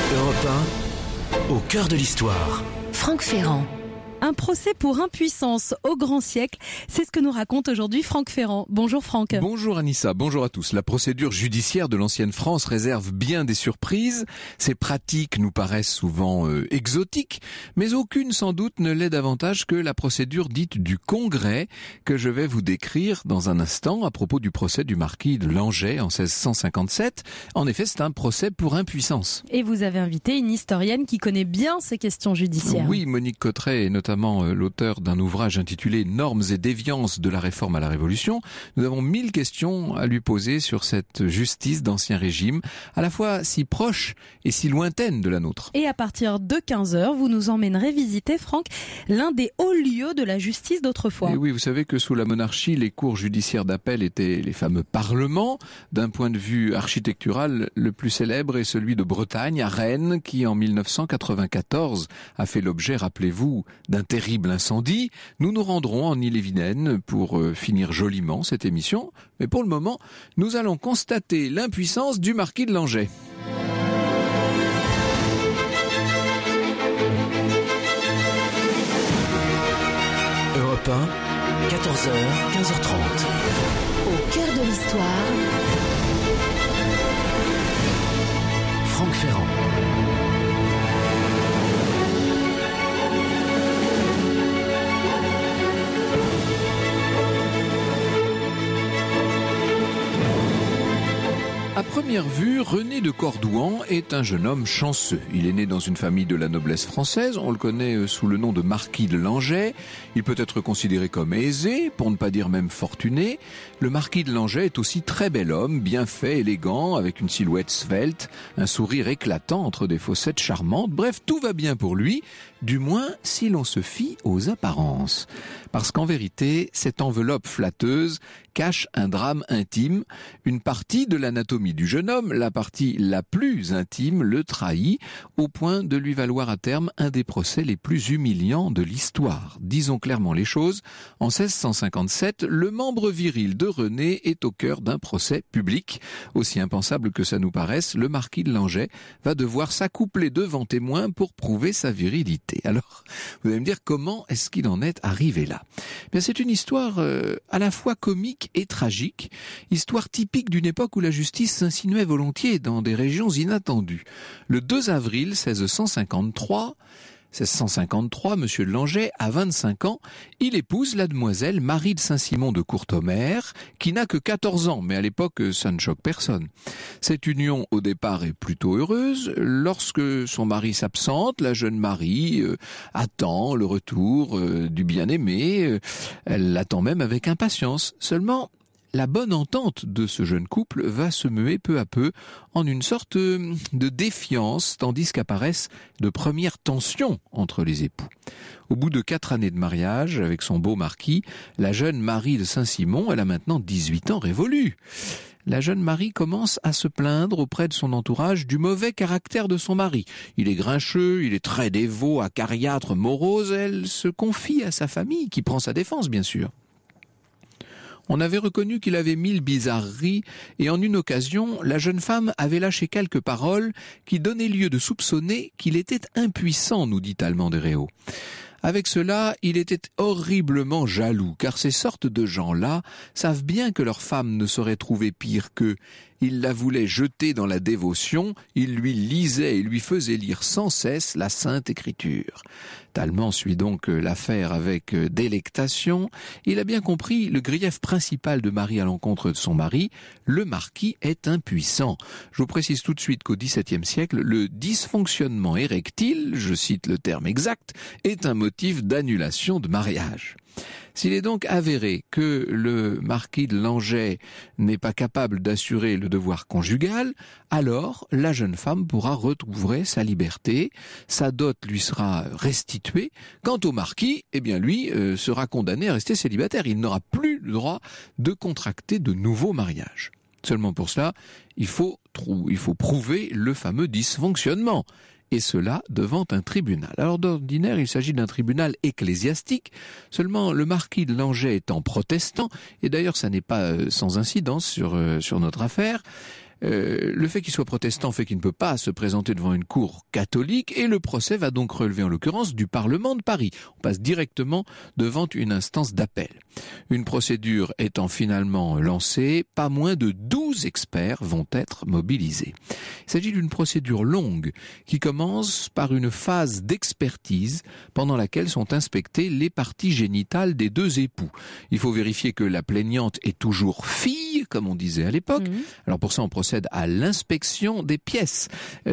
Europe 1, au cœur de l'histoire. Franck Ferrand. Un procès pour impuissance au grand siècle, c'est ce que nous raconte aujourd'hui Franck Ferrand. Bonjour Franck. Bonjour Anissa, bonjour à tous. La procédure judiciaire de l'ancienne France réserve bien des surprises. Ces pratiques nous paraissent souvent exotiques, mais aucune sans doute ne l'est davantage que la procédure dite du Congrès, que je vais vous décrire dans un instant à propos du procès du marquis de Langeais en 1657. En effet, c'est un procès pour impuissance. Et vous avez invité une historienne qui connaît bien ces questions judiciaires. Oui, Monique Cotteret est notamment l'auteur d'un ouvrage intitulé « Normes et déviances de la réforme à la Révolution ». Nous avons 1000 questions à lui poser sur cette justice d'Ancien Régime, à la fois si proche et si lointaine de la nôtre. Et à partir de 15h, vous nous emmènerez visiter, Franck, l'un des hauts lieux de la justice d'autrefois. Et oui, vous savez que sous la monarchie, les cours judiciaires d'appel étaient les fameux parlements. D'un point de vue architectural, le plus célèbre est celui de Bretagne, à Rennes, qui en 1994 a fait l'objet, rappelez-vous, d'un terrible incendie. Nous nous rendrons en Ille-et-Vilaine pour finir joliment cette émission. Mais pour le moment, nous allons constater l'impuissance du marquis de Langeais. Europe 1, 14h, 15h30. Au cœur de l'histoire. Franck Ferrand. À première vue, René de Cordouan est un jeune homme chanceux. Il est né dans une famille de la noblesse française, on le connaît sous le nom de marquis de Langeais. Il peut être considéré comme aisé, pour ne pas dire même fortuné. Le marquis de Langeais est aussi très bel homme, bien fait, élégant, avec une silhouette svelte, un sourire éclatant entre des fossettes charmantes. Bref, tout va bien pour lui, du moins si l'on se fie aux apparences. Parce qu'en vérité, cette enveloppe flatteuse cache un drame intime. Une partie de l'anatomie du jeune homme, la partie la plus intime, le trahit, au point de lui valoir à terme un des procès les plus humiliants de l'histoire. Disons clairement les choses, en 1657, le membre viril de René est au cœur d'un procès public. Aussi impensable que ça nous paraisse, le marquis de Langeais va devoir s'accoupler devant témoins pour prouver sa virilité. Alors, vous allez me dire, comment est-ce qu'il en est arrivé là ? Bien, c'est une histoire à la fois comique et tragique, histoire typique d'une époque où la justice s'insinuait volontiers dans des régions inattendues. Le 2 avril 1653, monsieur de Langeais a 25 ans, il épouse la demoiselle Marie de Saint-Simon de Courtommer, qui n'a que 14 ans, mais à l'époque, ça ne choque personne. Cette union, au départ, est plutôt heureuse. Lorsque son mari s'absente, la jeune Marie attend le retour du bien-aimé. Elle l'attend même avec impatience. Seulement, la bonne entente de ce jeune couple va se muer peu à peu en une sorte de défiance, tandis qu'apparaissent de premières tensions entre les époux. Au bout de 4 années de mariage avec son beau marquis, la jeune Marie de Saint-Simon, elle a maintenant 18 ans révolus. La jeune Marie commence à se plaindre auprès de son entourage du mauvais caractère de son mari. Il est grincheux, il est très dévot, acariâtre, morose. Elle se confie à sa famille, qui prend sa défense, bien sûr. On avait reconnu qu'il avait 1000 bizarreries et en une occasion, la jeune femme avait lâché quelques paroles qui donnaient lieu de soupçonner qu'il était impuissant, nous dit Talleyrand de Réau. Avec cela, il était horriblement jaloux, car ces sortes de gens-là savent bien que leur femme ne saurait trouver pire qu'eux. Il la voulait jeter dans la dévotion, il lui lisait et lui faisait lire sans cesse la Sainte Écriture. Talleyrand suit donc l'affaire avec délectation. Il a bien compris le grief principal de Marie à l'encontre de son mari. Le marquis est impuissant. Je vous précise tout de suite qu'au XVIIe siècle, le dysfonctionnement érectile, je cite le terme exact, est un motif d'annulation de mariage. S'il est donc avéré que le marquis de Langeais n'est pas capable d'assurer le devoir conjugal, alors la jeune femme pourra retrouver sa liberté, sa dot lui sera restituée. Quant au marquis, eh bien lui sera condamné à rester célibataire. Il n'aura plus le droit de contracter de nouveaux mariages. Seulement pour cela, il faut prouver le fameux dysfonctionnement. Et cela devant un tribunal. Alors d'ordinaire, il s'agit d'un tribunal ecclésiastique, seulement le marquis de Langeais étant protestant, et d'ailleurs ça n'est pas sans incidence sur notre affaire, Le fait qu'il soit protestant fait qu'il ne peut pas se présenter devant une cour catholique et le procès va donc relever en l'occurrence du Parlement de Paris. On passe directement devant une instance d'appel. Une procédure étant finalement lancée, pas moins de 12 experts vont être mobilisés. Il s'agit d'une procédure longue qui commence par une phase d'expertise pendant laquelle sont inspectées les parties génitales des deux époux. Il faut vérifier que la plaignante est toujours fille, comme on disait à l'époque. Alors pour ça, on procède à l'inspection des pièces.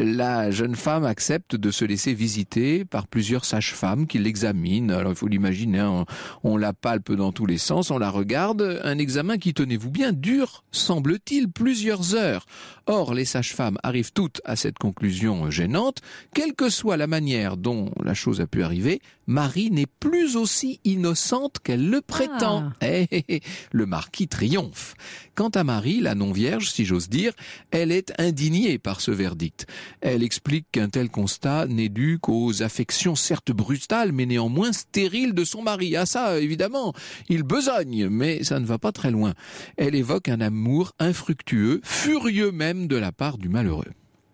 La jeune femme accepte de se laisser visiter par plusieurs sages-femmes qui l'examinent. Alors il faut l'imaginer, hein, on la palpe dans tous les sens, on la regarde. Un examen qui, tenez-vous bien, dure, semble-t-il, plusieurs heures. Or, les sages-femmes arrivent toutes à cette conclusion gênante. Quelle que soit la manière dont la chose a pu arriver, Marie n'est plus aussi innocente qu'elle le prétend. Le marquis triomphe. Quant à Marie, la non-vierge, si j'ose dire, elle est indignée par ce verdict. Elle explique qu'un tel constat n'est dû qu'aux affections certes brutales, mais néanmoins stériles de son mari. Ah ça, évidemment, il besogne, mais ça ne va pas très loin. Elle évoque un amour infructueux, furieux même de la part du malheureux.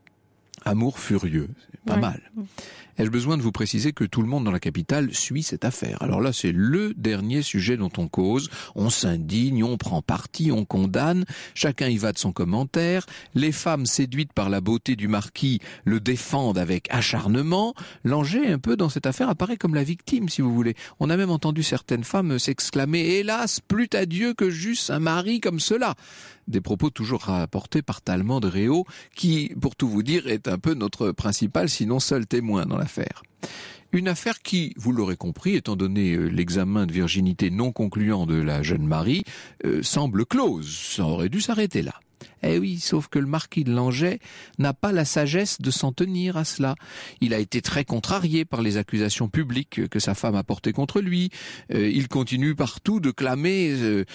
Amour furieux, c'est pas mal. Ai-je besoin de vous préciser que tout le monde dans la capitale suit cette affaire? Alors là, c'est le dernier sujet dont on cause. On s'indigne, on prend parti, on condamne. Chacun y va de son commentaire. Les femmes séduites par la beauté du marquis le défendent avec acharnement. Langeais, un peu dans cette affaire, apparaît comme la victime, si vous voulez. On a même entendu certaines femmes s'exclamer « Hélas, plût à Dieu que j'eusse un mari comme cela !» Des propos toujours rapportés par Talleyrand de Réau, qui, pour tout vous dire, est un peu notre principal, sinon seul témoin dans l'affaire. Une affaire qui, vous l'aurez compris, étant donné l'examen de virginité non concluant de la jeune Marie, semble close. Ça aurait dû s'arrêter là. Eh oui, sauf que le marquis de Langeais n'a pas la sagesse de s'en tenir à cela. Il a été très contrarié par les accusations publiques que sa femme a portées contre lui. Il continue partout de clamer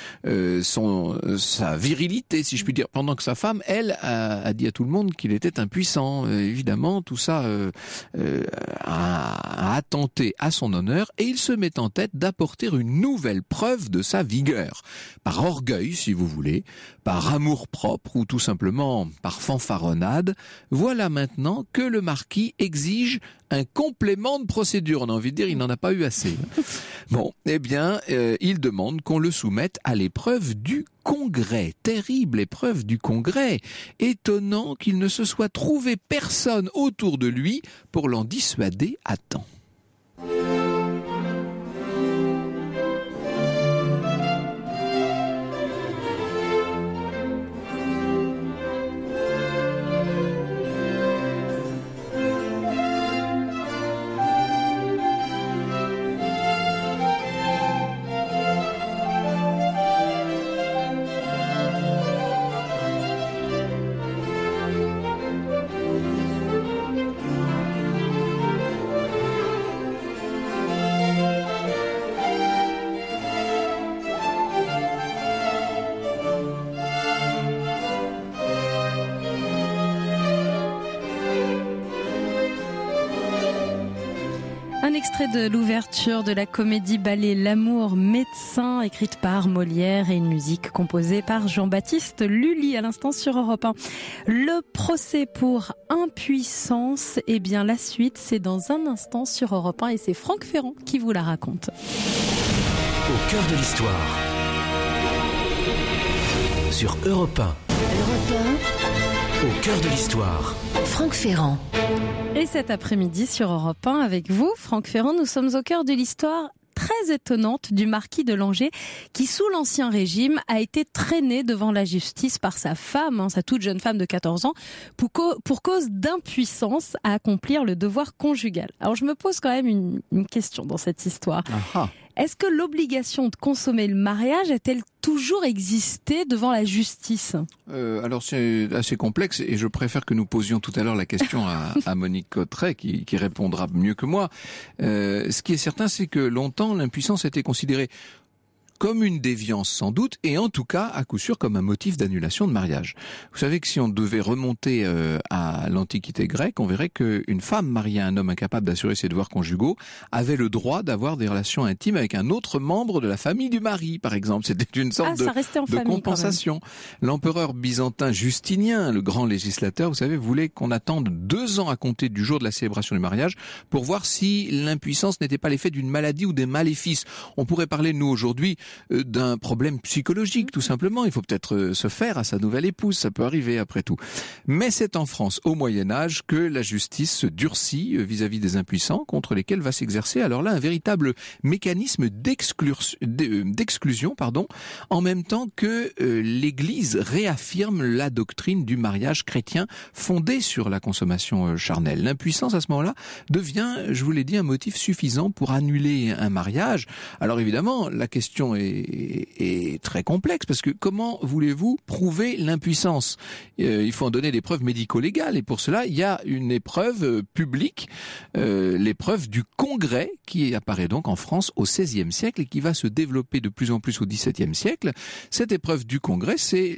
sa virilité, si je puis dire, pendant que sa femme, elle, a dit à tout le monde qu'il était impuissant. Évidemment, tout ça a attenté à son honneur et il se met en tête d'apporter une nouvelle preuve de sa vigueur. Par orgueil, si vous voulez, par amour-propre ou tout simplement par fanfaronnade, voilà maintenant que le marquis exige un complément de procédure. On a envie de dire, il n'en a pas eu assez. Bon, eh bien, il demande qu'on le soumette à l'épreuve du Congrès. Terrible épreuve du Congrès. Étonnant qu'il ne se soit trouvé personne autour de lui pour l'en dissuader à temps. Un extrait de l'ouverture de la comédie-ballet L'amour médecin, écrite par Molière, et une musique composée par Jean-Baptiste Lully à l'instant sur Europe 1. Le procès pour impuissance, eh bien la suite c'est dans un instant sur Europe 1 et c'est Franck Ferrand qui vous la raconte. Au cœur de l'histoire. Sur Europe 1. Europe 1. Au cœur de l'histoire. Franck Ferrand. Et cet après-midi sur Europe 1 avec vous, Franck Ferrand, nous sommes au cœur de l'histoire très étonnante du marquis de Langeais qui, sous l'Ancien Régime, a été traîné devant la justice par sa femme, sa toute jeune femme de 14 ans, pour cause d'impuissance à accomplir le devoir conjugal. Alors je me pose quand même une question dans cette histoire. Aha. Est-ce que l'obligation de consommer le mariage a-t-elle toujours existé devant la justice ? Alors c'est assez complexe et je préfère que nous posions tout à l'heure la question à Monique Cotteret qui répondra mieux que moi. Ce qui est certain, c'est que longtemps l'impuissance était considérée comme une déviance sans doute, et en tout cas, à coup sûr, comme un motif d'annulation de mariage. Vous savez que si on devait remonter à l'Antiquité grecque, on verrait qu'une femme mariée à un homme incapable d'assurer ses devoirs conjugaux avait le droit d'avoir des relations intimes avec un autre membre de la famille du mari, par exemple. C'était une sorte de compensation. L'empereur byzantin Justinien, le grand législateur, vous savez, voulait qu'on attende 2 ans à compter du jour de la célébration du mariage pour voir si l'impuissance n'était pas l'effet d'une maladie ou des maléfices. On pourrait parler, nous, aujourd'hui, d'un problème psychologique, tout simplement. Il faut peut-être se faire à sa nouvelle épouse, ça peut arriver après tout. Mais c'est en France, au Moyen-Âge, que la justice se durcit vis-à-vis des impuissants, contre lesquels va s'exercer, alors là, un véritable mécanisme d'exclusion, en même temps que l'Église réaffirme la doctrine du mariage chrétien fondée sur la consommation charnelle. L'impuissance, à ce moment-là, devient, je vous l'ai dit, un motif suffisant pour annuler un mariage. Alors évidemment, la question est très complexe, parce que comment voulez-vous prouver l'impuissance ? Il faut en donner des preuves médico-légales, et pour cela, il y a une épreuve publique, l'épreuve du congrès, qui apparaît donc en France au XVIe siècle et qui va se développer de plus en plus au XVIIe siècle. Cette épreuve du congrès, c'est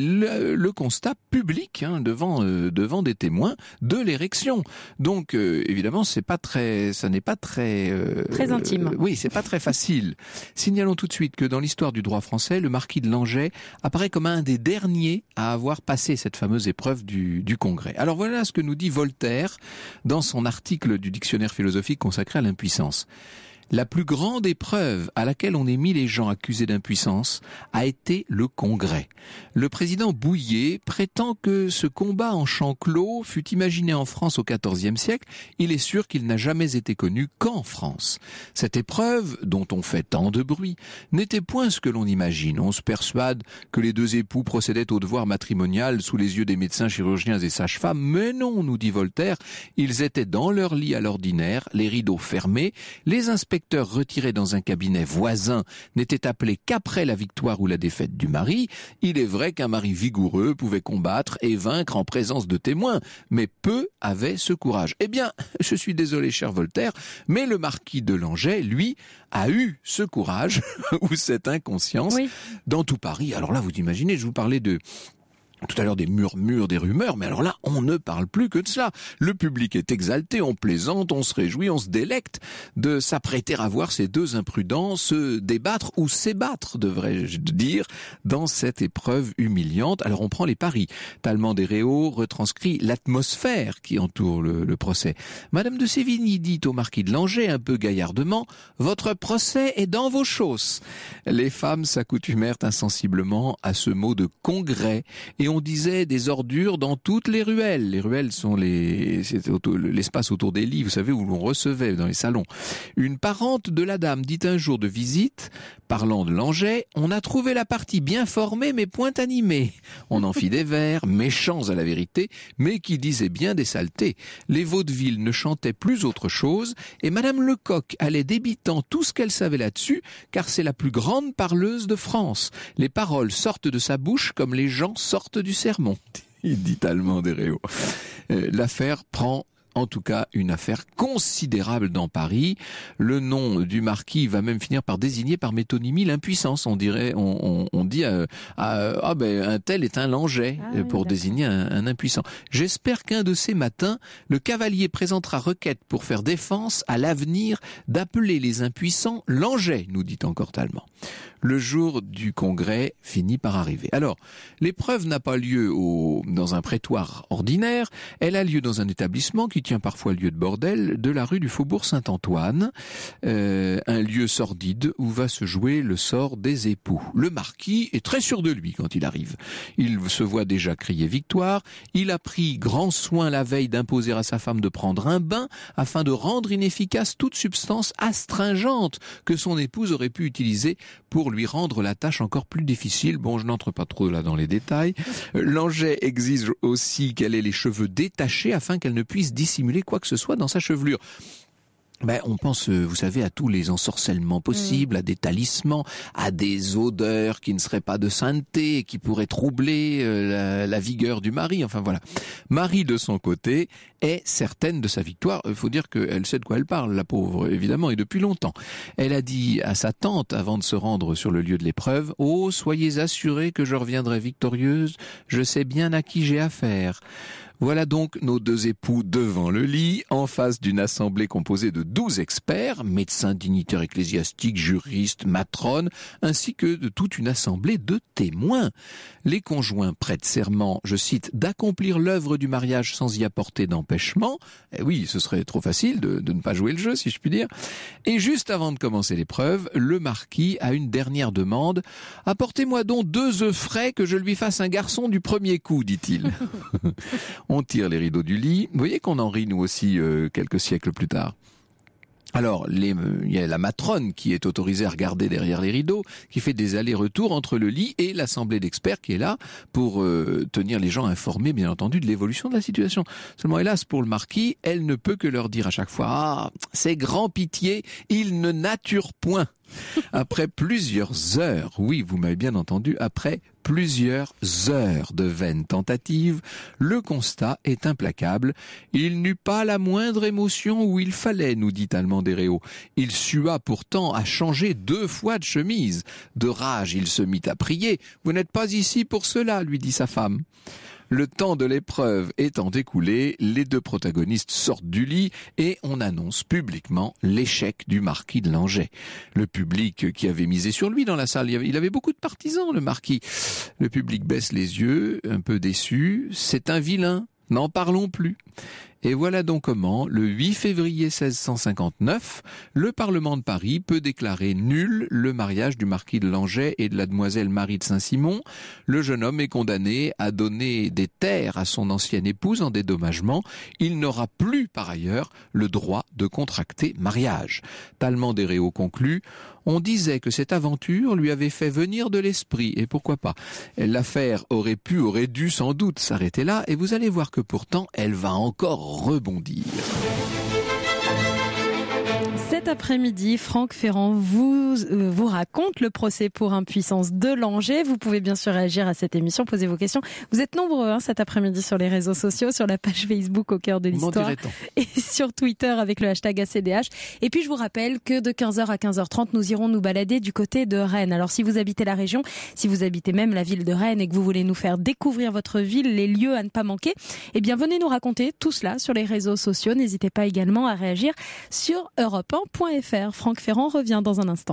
le constat public devant des témoins de l'érection. Donc évidemment, ça n'est pas très intime. Oui, c'est pas très facile. Signalons tout de suite que dans l'histoire du droit français, le marquis de Langeais apparaît comme un des derniers à avoir passé cette fameuse épreuve du congrès. Alors voilà ce que nous dit Voltaire dans son article du dictionnaire philosophique consacré à l'impuissance. La plus grande épreuve à laquelle on ait mis les gens accusés d'impuissance a été le Congrès. Le président Bouillet prétend que ce combat en champ clos fut imaginé en France au XIVe siècle. Il est sûr qu'il n'a jamais été connu qu'en France. Cette épreuve, dont on fait tant de bruit, n'était point ce que l'on imagine. On se persuade que les 2 époux procédaient au devoir matrimonial sous les yeux des médecins, chirurgiens et sages-femmes. Mais non, nous dit Voltaire, ils étaient dans leur lit à l'ordinaire, les rideaux fermés, les inspecteurs retirés dans un cabinet voisin n'étaient appelés qu'après la victoire ou la défaite du mari. Il est vrai qu'un mari vigoureux pouvait combattre et vaincre en présence de témoins, mais peu avaient ce courage. Eh bien, je suis désolé, cher Voltaire, mais le marquis de Langeais, lui, a eu ce courage ou cette inconscience dans tout Paris. Alors là, vous imaginez, je vous parlais tout à l'heure des murmures, des rumeurs, mais alors là, on ne parle plus que de cela. Le public est exalté, on plaisante, on se réjouit, on se délecte de s'apprêter à voir ces 2 imprudents se débattre ou s'ébattre, devrais-je dire, dans cette épreuve humiliante. Alors on prend les paris. Talleyrand des Réaux retranscrit l'atmosphère qui entoure le procès. Madame de Sévigny dit au marquis de Langeais, un peu gaillardement, « Votre procès est dans vos chausses ». Les femmes s'accoutumèrent insensiblement à ce mot de congrès et on disait des ordures dans toutes les ruelles. Les ruelles sont l'espace autour des lits, vous savez, où l'on recevait dans les salons. Une parente de la dame dit un jour de visite, parlant de Langeais, on a trouvé la partie bien formée mais point animée. On en fit des vers, méchants à la vérité, mais qui disaient bien des saletés. Les vaudevilles ne chantaient plus autre chose, et Madame Lecoq allait débitant tout ce qu'elle savait là-dessus, car c'est la plus grande parleuse de France. Les paroles sortent de sa bouche comme les gens sortent du sermon, il dit Talleyrand des Réaux. L'affaire prend en tout cas une affaire considérable dans Paris. Le nom du marquis va même finir par désigner par métonymie l'impuissance. On dit un tel est un Langeais pour désigner un impuissant. J'espère qu'un de ces matins, le cavalier présentera requête pour faire défense à l'avenir d'appeler les impuissants Langeais, nous dit encore Talleyrand. Le jour du congrès finit par arriver. Alors, l'épreuve n'a pas lieu dans un prétoire ordinaire, elle a lieu dans un établissement qui tient parfois lieu de bordel, de la rue du Faubourg Saint-Antoine, un lieu sordide où va se jouer le sort des époux. Le marquis est très sûr de lui quand il arrive. Il se voit déjà crier victoire, il a pris grand soin la veille d'imposer à sa femme de prendre un bain afin de rendre inefficace toute substance astringente que son épouse aurait pu utiliser pour lui rendre la tâche encore plus difficile. Bon, je n'entre pas trop là dans les détails. Langeais exige aussi qu'elle ait les cheveux détachés afin qu'elle ne puisse dissimuler quoi que ce soit dans sa chevelure. On pense, vous savez, à tous les ensorcellements possibles, à des talismans, à des odeurs qui ne seraient pas de sainteté et qui pourraient troubler la vigueur du mari. Enfin voilà. Marie, de son côté, est certaine de sa victoire. Il faut dire qu'elle sait de quoi elle parle, la pauvre, évidemment, et depuis longtemps. Elle a dit à sa tante, avant de se rendre sur le lieu de l'épreuve, « Oh, soyez assurés que je reviendrai victorieuse, je sais bien à qui j'ai affaire. » Voilà donc nos deux époux devant le lit, en face d'une assemblée composée de 12 experts, médecins, dignitaires ecclésiastiques, juristes, matrones, ainsi que de toute une assemblée de témoins. Les conjoints prêtent serment, je cite, d'accomplir l'œuvre du mariage sans y apporter d'empêchement. Eh oui, ce serait trop facile de ne pas jouer le jeu, si je puis dire. Et juste avant de commencer l'épreuve, le marquis a une dernière demande. « Apportez-moi donc 2 œufs frais que je lui fasse un garçon du premier coup, dit-il. » On tire les rideaux du lit. Vous voyez qu'on en rit, nous aussi, quelques siècles plus tard. Alors, il y a la matrone qui est autorisée à regarder derrière les rideaux, qui fait des allers-retours entre le lit et l'assemblée d'experts qui est là pour tenir les gens informés, bien entendu, de l'évolution de la situation. Seulement, hélas, pour le marquis, elle ne peut que leur dire à chaque fois « Ah, c'est grand pitié, il ne nature point !» Après plusieurs heures, oui, vous m'avez bien entendu, après plusieurs heures de vaines tentatives, le constat est implacable. Il n'eut pas la moindre émotion où il fallait, nous dit Tallemant des Réaux. Il sua pourtant à changer 2 fois de chemise. De rage, il se mit à prier. « Vous n'êtes pas ici pour cela, lui dit sa femme. » Le temps de l'épreuve étant écoulé, les 2 protagonistes sortent du lit et on annonce publiquement l'échec du marquis de Langeais. Le public qui avait misé sur lui dans la salle, il avait beaucoup de partisans, le marquis. Le public baisse les yeux, un peu déçu. C'est un vilain, n'en parlons plus. Et voilà donc comment, le 8 février 1659, le Parlement de Paris peut déclarer nul le mariage du marquis de Langeais et de la demoiselle Marie de Saint-Simon. Le jeune homme est condamné à donner des terres à son ancienne épouse en dédommagement. Il n'aura plus, par ailleurs, le droit de contracter mariage. Tallemant des Réaux conclut: on disait que cette aventure lui avait fait venir de l'esprit, et pourquoi pas. L'affaire aurait dû sans doute s'arrêter là, et vous allez voir que pourtant, elle va encore rebondir. Cet après-midi, Franck Ferrand vous raconte le procès pour impuissance de Langeais. Vous pouvez bien sûr réagir à cette émission, poser vos questions. Vous êtes nombreux cet après-midi sur les réseaux sociaux, sur la page Facebook Au cœur de l'histoire et sur Twitter avec le hashtag ACDH. Et puis je vous rappelle que de 15h à 15h30, nous irons nous balader du côté de Rennes. Alors si vous habitez la région, si vous habitez même la ville de Rennes et que vous voulez nous faire découvrir votre ville, les lieux à ne pas manquer, eh bien venez nous raconter tout cela sur les réseaux sociaux. N'hésitez pas également à réagir sur europe1.fr. Franck Ferrand revient dans un instant.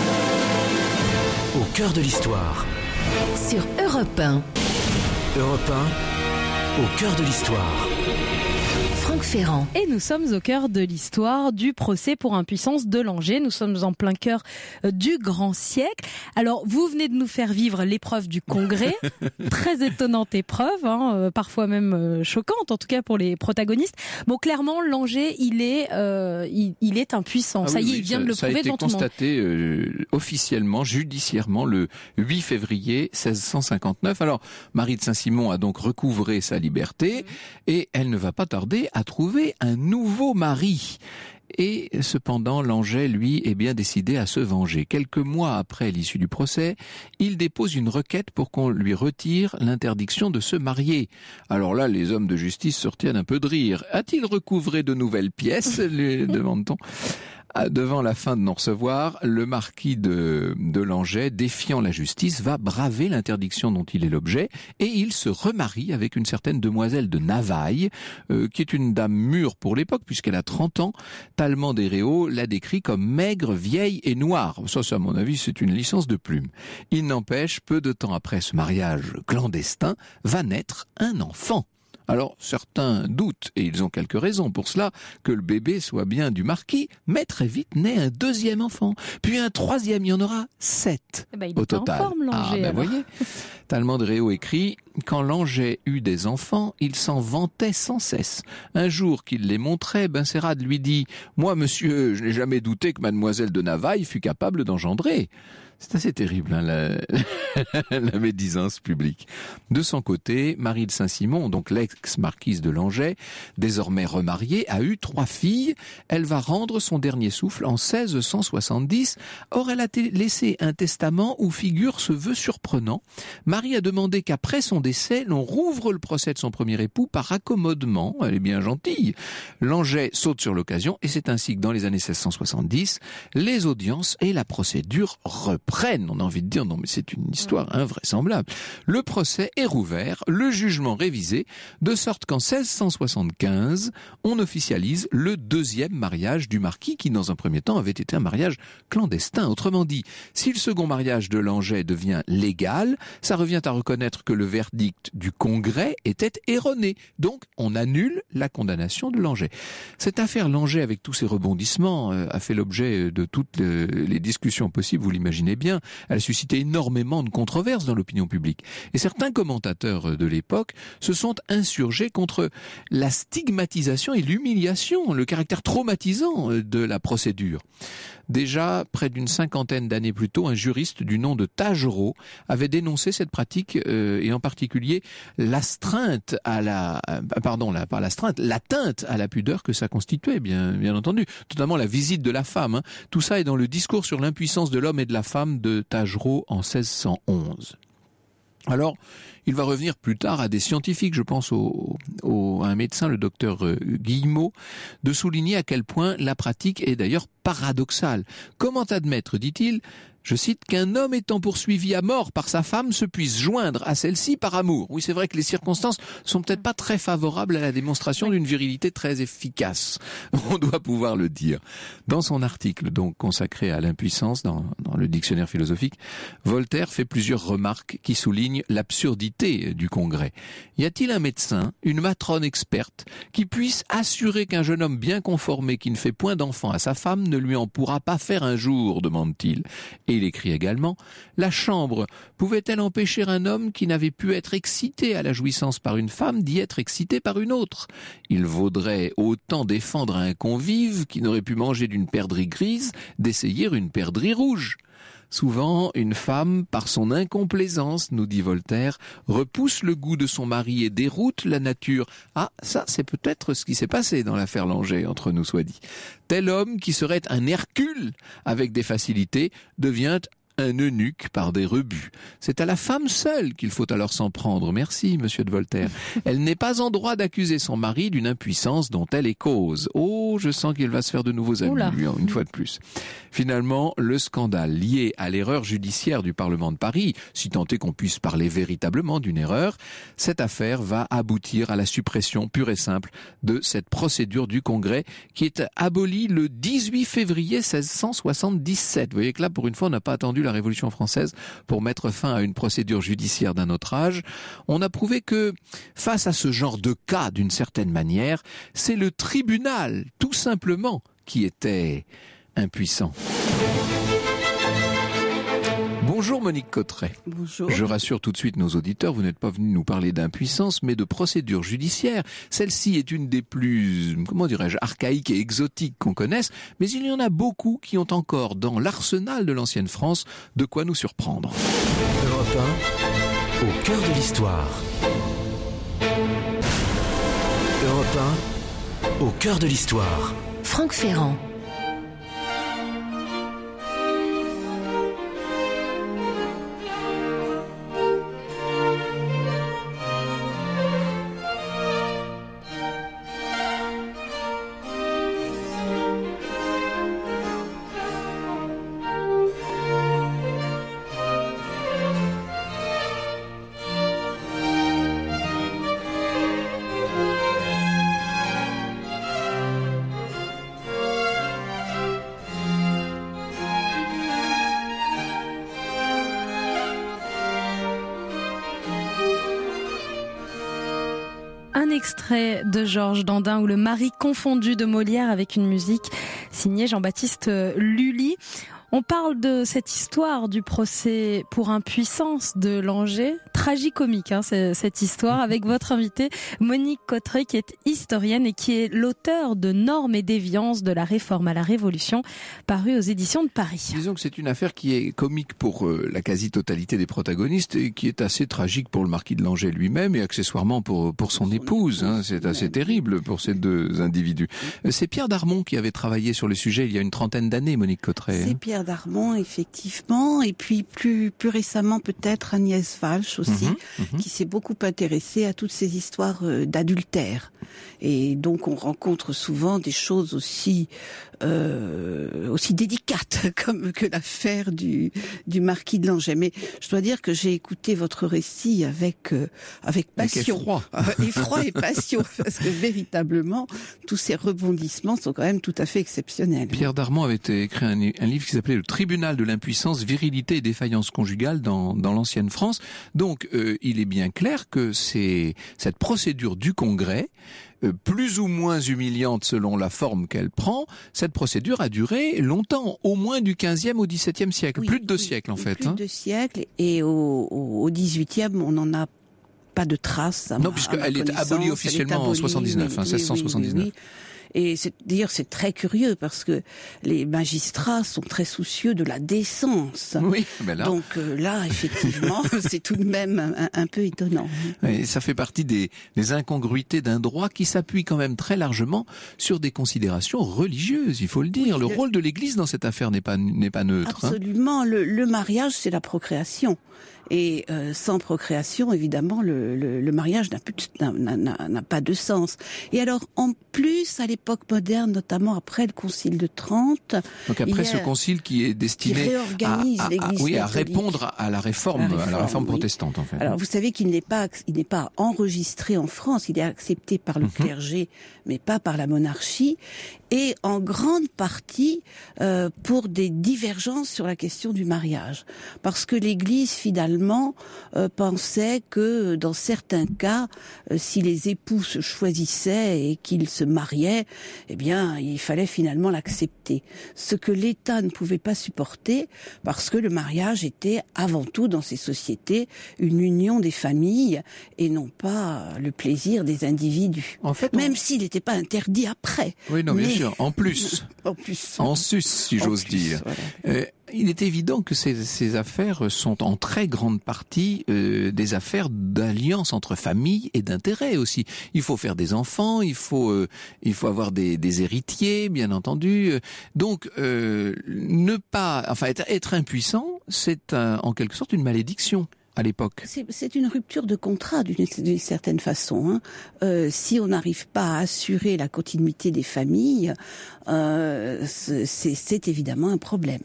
Au cœur de l'histoire. Sur Europe 1. Europe 1, au cœur de l'histoire. Franck Ferrand. Et nous sommes au cœur de l'histoire du procès pour impuissance de Langeais. Nous sommes en plein cœur du grand siècle. Alors, vous venez de nous faire vivre l'épreuve du Congrès. Très étonnante épreuve, parfois même choquante, en tout cas pour les protagonistes. Bon, clairement, Langeais, il est impuissant. Ça y est, il vient de le prouver devant tout le monde. Ça a été constaté officiellement, judiciairement, le 8 février 1659. Alors, Marie de Saint-Simon a donc recouvré sa liberté et elle ne va pas tarder à trouver un nouveau mari. Et cependant, Langeais, lui, est bien décidé à se venger. Quelques mois après l'issue du procès, il dépose une requête pour qu'on lui retire l'interdiction de se marier. Alors là, les hommes de justice se retiennent un peu de rire. A-t-il recouvré de nouvelles pièces, lui demande-t-on. Devant la fin de non-recevoir, le marquis de Langeais, défiant la justice, va braver l'interdiction dont il est l'objet et il se remarie avec une certaine demoiselle de Navailles, qui est une dame mûre pour l'époque puisqu'elle a 30 ans. Tallemant des Réaux la décrit comme maigre, vieille et noire. Ça, à mon avis, c'est une licence de plume. Il n'empêche, peu de temps après ce mariage clandestin, va naître un enfant. Alors, certains doutent, et ils ont quelques raisons pour cela, que le bébé soit bien du marquis, mais très vite naît un 2e enfant, puis un 3e, il y en aura 7 au total. En forme, Langeais, voyez, Tallemant des Réaux écrit: quand Langeais eut des enfants, il s'en vantait sans cesse. Un jour qu'il les montrait, Benserade lui dit: moi, monsieur, je n'ai jamais douté que mademoiselle de Navailles fût capable d'engendrer. C'est assez terrible, hein, la médisance publique. De son côté, Marie de Saint-Simon, donc l'ex-marquise de Langeais, désormais remariée, a eu 3 filles. Elle va rendre son dernier souffle en 1670. Or, elle a laissé un testament où figure ce vœu surprenant. Marie a demandé qu'après son décès, l'on rouvre le procès de son premier époux par accommodement. Elle est bien gentille. Langeais saute sur l'occasion et c'est ainsi que dans les années 1670, les audiences et la procédure reprennent. On a envie de dire, non mais c'est une histoire invraisemblable. Le procès est rouvert, le jugement révisé, de sorte qu'en 1675, on officialise le 2e mariage du marquis qui, dans un premier temps, avait été un mariage clandestin. Autrement dit, si le second mariage de Langeais devient légal, ça revient à reconnaître que le verdict du Congrès était erroné. Donc, on annule la condamnation de Langeais. Cette affaire Langeais, avec tous ses rebondissements, a fait l'objet de toutes les discussions possibles, vous l'imaginez bien. Elle a suscité énormément de controverses dans l'opinion publique. Et certains commentateurs de l'époque se sont insurgés contre la stigmatisation et l'humiliation, le caractère traumatisant de la procédure. Déjà, près d'une 50aine d'années plus tôt, un juriste du nom de Tagerot avait dénoncé cette pratique et en particulier l'atteinte à la pudeur que ça constituait, bien entendu, notamment la visite de la femme. Tout ça est dans le discours sur l'impuissance de l'homme et de la femme de Tagerot en 1611. Alors, il va revenir plus tard à des scientifiques, je pense à un médecin, le docteur Guillemot, de souligner à quel point la pratique est d'ailleurs paradoxale. Comment admettre, dit-il, je cite, qu'un homme étant poursuivi à mort par sa femme se puisse joindre à celle-ci par amour. Oui, c'est vrai que les circonstances sont peut-être pas très favorables à la démonstration d'une virilité très efficace. On doit pouvoir le dire. Dans son article, donc, consacré à l'impuissance dans le dictionnaire philosophique, Voltaire fait plusieurs remarques qui soulignent l'absurdité du Congrès. Y a-t-il un médecin, une matrone experte, qui puisse assurer qu'un jeune homme bien conformé qui ne fait point d'enfant à sa femme ne lui en pourra pas faire un jour, demande-t-il. Et il écrit également « La chambre pouvait-elle empêcher un homme qui n'avait pu être excité à la jouissance par une femme d'y être excité par une autre ? Il vaudrait autant défendre à un convive qui n'aurait pu manger d'une perdrix grise d'essayer une perdrix rouge. » Souvent, une femme, par son incomplaisance, nous dit Voltaire, repousse le goût de son mari et déroute la nature. Ah, ça, c'est peut-être ce qui s'est passé dans l'affaire Langeais, entre nous soit dit. Tel homme qui serait un Hercule avec des facilités devient un eunuque par des rebuts. C'est à la femme seule qu'il faut alors s'en prendre. Merci, monsieur de Voltaire. Elle n'est pas en droit d'accuser son mari d'une impuissance dont elle est cause. Oh, je sens qu'il va se faire de nouveaux amis, lui, une fois de plus. Finalement, le scandale lié à l'erreur judiciaire du Parlement de Paris, si tant est qu'on puisse parler véritablement d'une erreur, cette affaire va aboutir à la suppression pure et simple de cette procédure du Congrès qui est abolie le 18 février 1677. Vous voyez que là, pour une fois, on n'a pas attendu la Révolution française pour mettre fin à une procédure judiciaire d'un autre âge. On a prouvé que, face à ce genre de cas, d'une certaine manière, c'est le tribunal, tout simplement, qui était impuissant. Bonjour Monique Cotteret. Bonjour. Je rassure tout de suite nos auditeurs, vous n'êtes pas venu nous parler d'impuissance, mais de procédure judiciaire. Celle-ci est une des plus, archaïques et exotiques qu'on connaisse, mais il y en a beaucoup qui ont encore dans l'arsenal de l'ancienne France de quoi nous surprendre. Europe 1, au cœur de l'histoire. Europe 1, au cœur de l'histoire. Franck Ferrand. Un extrait de Georges Dandin ou Le mari confondu de Molière avec une musique signée Jean-Baptiste Lully. On parle de cette histoire du procès pour impuissance de Langeais, tragicomique cette histoire, avec votre invitée Monique Cotterêts, qui est historienne et qui est l'auteur de Normes et déviances de la Réforme à la Révolution, paru aux éditions de Paris. Disons que c'est une affaire qui est comique pour la quasi-totalité des protagonistes et qui est assez tragique pour le marquis de Langeais lui-même et accessoirement pour son épouse. C'est assez terrible pour ces deux individus. C'est Pierre Darmon qui avait travaillé sur le sujet il y a une trentaine d'années, Monique Cotterêts. C'est Pierre Darmon, effectivement, et puis plus récemment peut-être Agnès Walsh aussi, qui s'est beaucoup intéressée à toutes ces histoires d'adultère. Et donc on rencontre souvent des choses aussi délicates comme que l'affaire du marquis de Langeais. Mais je dois dire que j'ai écouté votre récit avec passion, effroi et passion, parce que véritablement tous ces rebondissements sont quand même tout à fait exceptionnels. Pierre Darmon avait écrit un livre qui s'appelait Le tribunal de l'impuissance, virilité et défaillance conjugale dans l'ancienne France. Donc il est bien clair que c'est cette procédure du Congrès, plus ou moins humiliante selon la forme qu'elle prend, cette procédure a duré longtemps, au moins du 15e au 17e siècle, plus de 2 siècles en fait. Plus de 2 siècles, et au 18e on n'en a pas de traces. Non, puisqu'elle est abolie officiellement en 79, 1679. Oui. Et d'ailleurs, c'est très curieux parce que les magistrats sont très soucieux de la décence. Oui, ben là. Donc là, effectivement, c'est tout de même un peu étonnant. Et ça fait partie des incongruités d'un droit qui s'appuie quand même très largement sur des considérations religieuses, il faut le dire. Le rôle de l'Église dans cette affaire n'est pas neutre. Absolument. Le mariage, c'est la procréation. Et sans procréation, évidemment, le mariage n'a pas de sens. Et alors, en plus, à l'époque moderne, notamment après le Concile de Trente... Donc après ce concile qui est destiné à répondre à la réforme protestante, en fait. Alors, vous savez qu'il n'est pas enregistré en France, il est accepté par le clergé, mais pas par la monarchie, et en grande partie pour des divergences sur la question du mariage. Parce que l'Église, finalement, pensait que dans certains cas, si les époux se choisissaient et qu'ils se mariaient, eh bien, il fallait finalement l'accepter. Ce que l'État ne pouvait pas supporter, parce que le mariage était avant tout dans ces sociétés une union des familles et non pas le plaisir des individus. En fait, même s'il n'était pas interdit après. Oui, non, bien sûr. En plus. En sus, si j'ose dire. Voilà. Il est évident que ces affaires sont en très grande partie des affaires d'alliance entre familles et d'intérêts aussi. Il faut faire des enfants, il faut avoir des héritiers, bien entendu. Donc être impuissant, c'est en quelque sorte une malédiction. À l'époque. C'est une rupture de contrat d'une certaine façon. Si on n'arrive pas à assurer la continuité des familles, c'est évidemment un problème.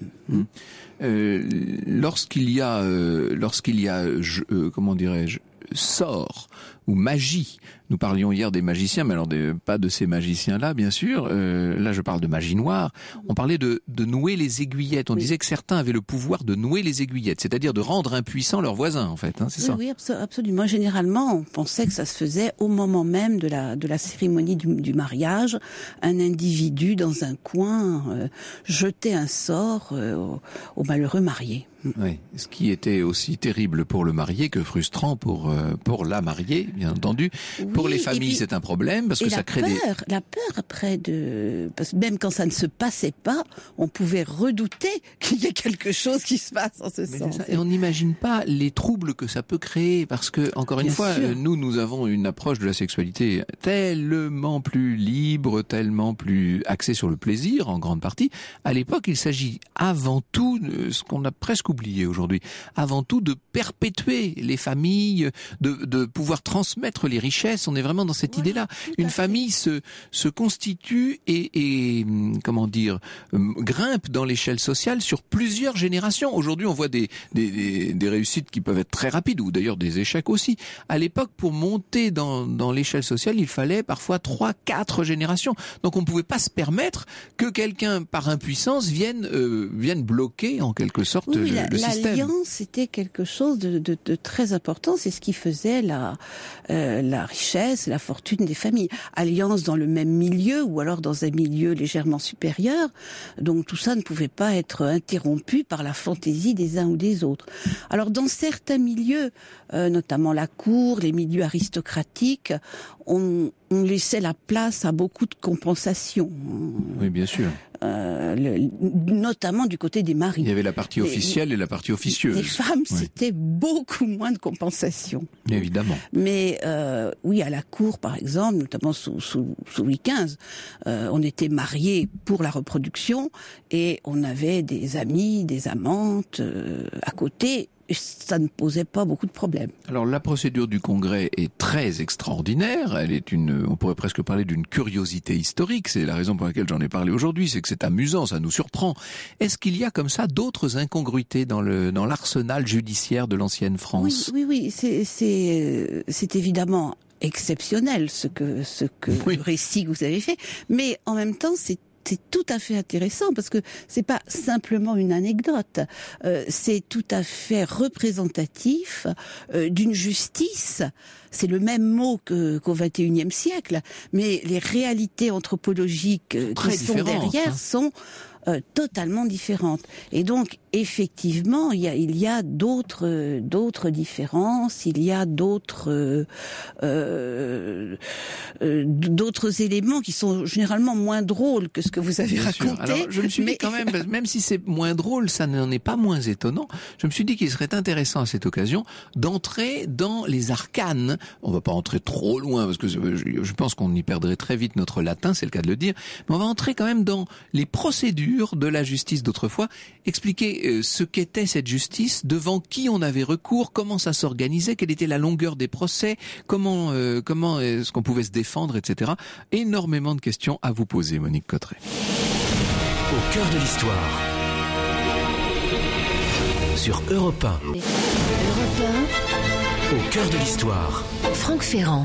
Lorsqu'il y a comment dirais-je, sort ou magie. Nous parlions hier des magiciens, mais alors pas de ces magiciens-là, bien sûr. Là, je parle de magie noire. On parlait de nouer les aiguillettes. On disait que certains avaient le pouvoir de nouer les aiguillettes, c'est-à-dire de rendre impuissants leurs voisins, en fait. C'est ça. Oui, absolument. Généralement, on pensait que ça se faisait au moment même de la cérémonie du mariage. Un individu dans un coin jetait un sort au malheureux marié. Oui, ce qui était aussi terrible pour le marié que frustrant pour la mariée, bien entendu. Oui, pour les familles, c'est un problème parce que ça crée la peur après parce que même quand ça ne se passait pas, on pouvait redouter qu'il y ait quelque chose qui se passe en ce sens. Et on n'imagine pas les troubles que ça peut créer parce que encore une fois, nous avons une approche de la sexualité tellement plus libre, tellement plus axée sur le plaisir en grande partie. À l'époque, il s'agit avant tout de ce qu'on a presque oublié aujourd'hui, avant tout de perpétuer les familles, de pouvoir transmettre les richesses. On est vraiment dans cette idée-là. Une famille se constitue et comment dire, grimpe dans l'échelle sociale sur plusieurs générations. Aujourd'hui, on voit des réussites qui peuvent être très rapides ou d'ailleurs des échecs aussi. À l'époque, pour monter dans l'échelle sociale, il fallait parfois 3-4 générations. Donc on ne pouvait pas se permettre que quelqu'un par impuissance vienne bloquer en quelque sorte le système. L'alliance était quelque chose de très important. C'est ce qui faisait la richesse, la fortune des familles. Alliance dans le même milieu ou alors dans un milieu légèrement supérieur. Donc tout ça ne pouvait pas être interrompu par la fantaisie des uns ou des autres. Alors dans certains milieux, notamment la cour, les milieux aristocratiques, on laissait la place à beaucoup de compensations. Oui, bien sûr. Notamment du côté des maris. Il y avait la partie officielle et la partie officieuse. Les femmes, oui. C'était beaucoup moins de compensation. Évidemment. Mais oui, à la cour, par exemple, notamment sous Louis XV, on était mariés pour la reproduction et on avait des amis, des amantes à côté. Ça ne posait pas beaucoup de problèmes. Alors la procédure du Congrès est très extraordinaire. Elle est on pourrait presque parler d'une curiosité historique. C'est la raison pour laquelle j'en ai parlé aujourd'hui. C'est que c'est amusant, ça nous surprend. Est-ce qu'il y a comme ça d'autres incongruités dans l'arsenal judiciaire de l'ancienne France ? Oui. C'est évidemment exceptionnel ce que oui. Le récit que vous avez fait, mais en même temps c'est tout à fait intéressant parce que c'est pas simplement une anecdote, c'est tout à fait représentatif d'une justice. C'est le même mot qu'au XXIe siècle, mais les réalités anthropologiques qui sont derrière sont totalement différentes. Et donc, effectivement, il y a d'autres différences, il y a d'autres éléments qui sont généralement moins drôles que ce que vous avez raconté. Alors, je me suis dit quand même si c'est moins drôle, ça n'en est pas moins étonnant. Je me suis dit qu'il serait intéressant à cette occasion d'entrer dans les arcanes. On va pas entrer trop loin parce que je pense qu'on y perdrait très vite notre latin, c'est le cas de le dire. Mais on va entrer quand même dans les procédures de la justice d'autrefois, expliquer ce qu'était cette justice, devant qui on avait recours, comment ça s'organisait, quelle était la longueur des procès, comment est-ce qu'on pouvait se défendre, etc. Énormément de questions à vous poser, Monique Cotteret. Au cœur de l'histoire. Sur Europe 1. Europe Au cœur de l'histoire. 1, Franck Ferrand.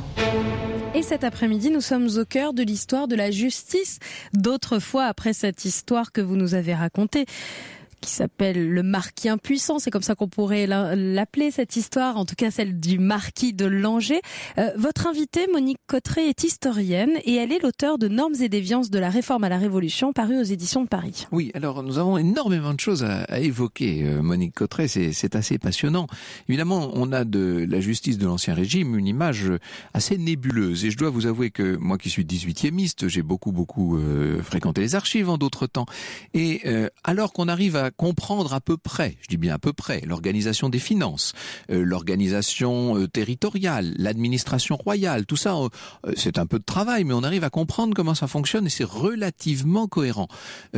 Et cet après-midi, nous sommes au cœur de l'histoire de la justice d'autrefois, après cette histoire que vous nous avez racontée, qui s'appelle le marquis impuissant. C'est comme ça qu'on pourrait l'appeler, cette histoire, en tout cas celle du marquis de Langeais. Votre invitée, Monique Cotteret, est historienne et elle est l'auteure de Normes et déviances de la Réforme à la Révolution, paru aux éditions de Paris. Oui, alors nous avons énormément de choses à évoquer, Monique Cotteret, c'est assez passionnant. Évidemment, on a de la justice de l'Ancien Régime une image assez nébuleuse et je dois vous avouer que moi qui suis 18e, j'ai beaucoup fréquenté les archives en d'autres temps et alors qu'on arrive à comprendre à peu près, je dis bien à peu près, l'organisation des finances, l'organisation territoriale, l'administration royale, tout ça, c'est un peu de travail, mais on arrive à comprendre comment ça fonctionne et c'est relativement cohérent.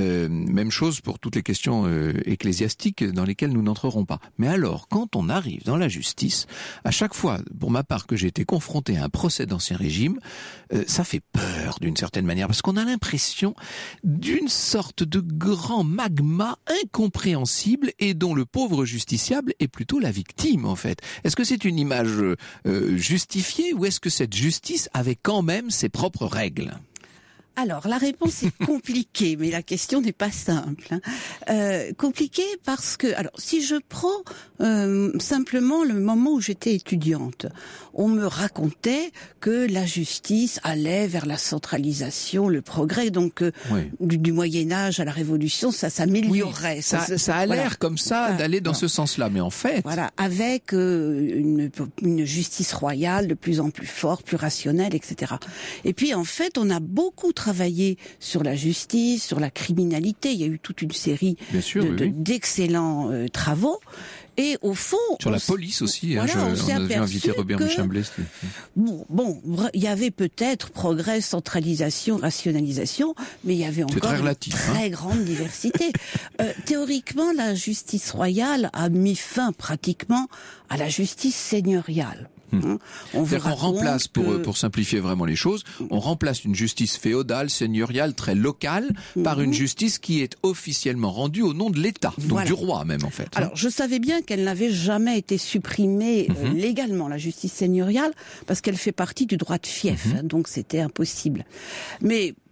Même chose pour toutes les questions ecclésiastiques dans lesquelles nous n'entrerons pas. Mais alors, quand on arrive dans la justice, à chaque fois, pour ma part, que j'ai été confronté à un procès d'Ancien Régime, ça fait peur d'une certaine manière, parce qu'on a l'impression d'une sorte de grand magma incompréhensible et dont le pauvre justiciable est plutôt la victime, en fait. Est-ce que c'est une image justifiée ou est-ce que cette justice avait quand même ses propres règles ? Alors, la réponse est compliquée, mais la question n'est pas simple. Compliquée parce que, alors, si je prends simplement le moment où j'étais étudiante, on me racontait que la justice allait vers la centralisation, le progrès, donc du Moyen-Âge à la Révolution, ça s'améliorait. Oui, ça a l'air comme ça d'aller dans ce sens-là, mais en fait... Voilà, avec une justice royale de plus en plus forte, plus rationnelle, etc. Et puis, en fait, on a beaucoup travaillé sur la justice, sur la criminalité. Il y a eu toute une série d'excellents travaux. Et au fond... Sur la police aussi, voilà, on a invité Robert Duchamblet. Bon, il y avait peut-être progrès, centralisation, rationalisation, mais il y avait encore très grande diversité. Théoriquement, la justice royale a mis fin pratiquement à la justice seigneuriale. On remplace, pour simplifier vraiment les choses, on remplace une justice féodale, seigneuriale, très locale, par une justice qui est officiellement rendue au nom de l'État, donc du roi même en fait. Alors je savais bien qu'elle n'avait jamais été supprimée légalement, la justice seigneuriale, parce qu'elle fait partie du droit de fief, donc c'était impossible. Mais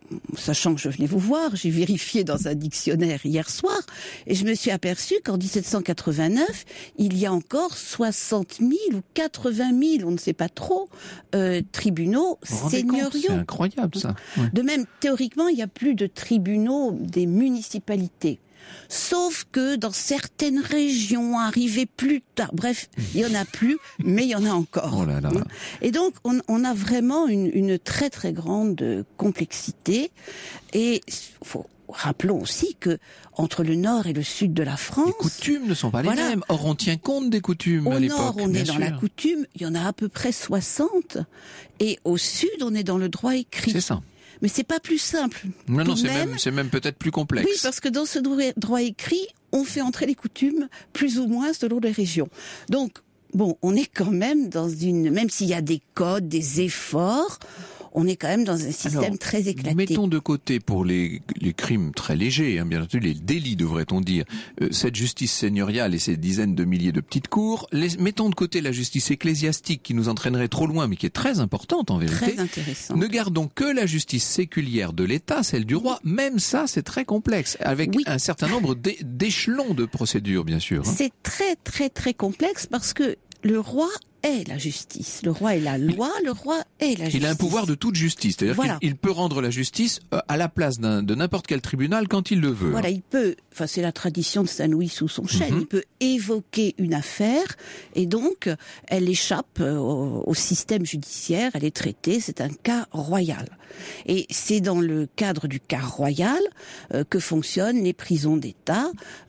sachant que je venais vous voir, j'ai vérifié dans un dictionnaire hier soir, et je me suis aperçu qu'en 1789, il y a encore 60 000 ou 80 000, on ne sait pas trop, tribunaux seigneuriaux. C'est incroyable ça. Ouais. De même, théoriquement, il n'y a plus de tribunaux des municipalités. Sauf que dans certaines régions, arrivées plus tard, bref, il n'y en a plus, mais il y en a encore. Oh là là. Et donc, on a vraiment une très très grande complexité. Et rappelons aussi que entre le nord et le sud de la France, les coutumes ne sont pas les mêmes. Or, on tient compte des coutumes à l'époque. Au nord, on est dans la coutume, il y en a à peu près 60. Et au sud, on est dans le droit écrit. C'est ça. Mais c'est pas plus simple. Non, c'est même peut-être plus complexe. Oui, parce que dans ce droit écrit, on fait entrer les coutumes plus ou moins selon les régions. Donc, bon, on est quand même même s'il y a des codes, des efforts, on est quand même dans un système très éclaté. Mettons de côté pour les crimes très légers, bien entendu, les délits devrait-on dire, cette justice seigneuriale et ces dizaines de milliers de petites cours, mettons de côté la justice ecclésiastique qui nous entraînerait trop loin, mais qui est très importante en vérité. Très intéressant. Ne gardons que la justice séculière de l'État, celle du roi. Même ça, c'est très complexe, avec un certain nombre d'échelons de procédures, bien sûr. C'est très très très complexe parce que le roi est la justice. Le roi est la loi, le roi est la justice. Il a un pouvoir de toute justice, c'est-à-dire qu'il peut rendre la justice à la place de n'importe quel tribunal quand il le veut. Voilà, il peut, c'est la tradition de Saint-Louis sous son chêne, il peut évoquer une affaire et donc elle échappe au système judiciaire, elle est traitée, c'est un cas royal. Et c'est dans le cadre du cas royal que fonctionnent les prisons d'État,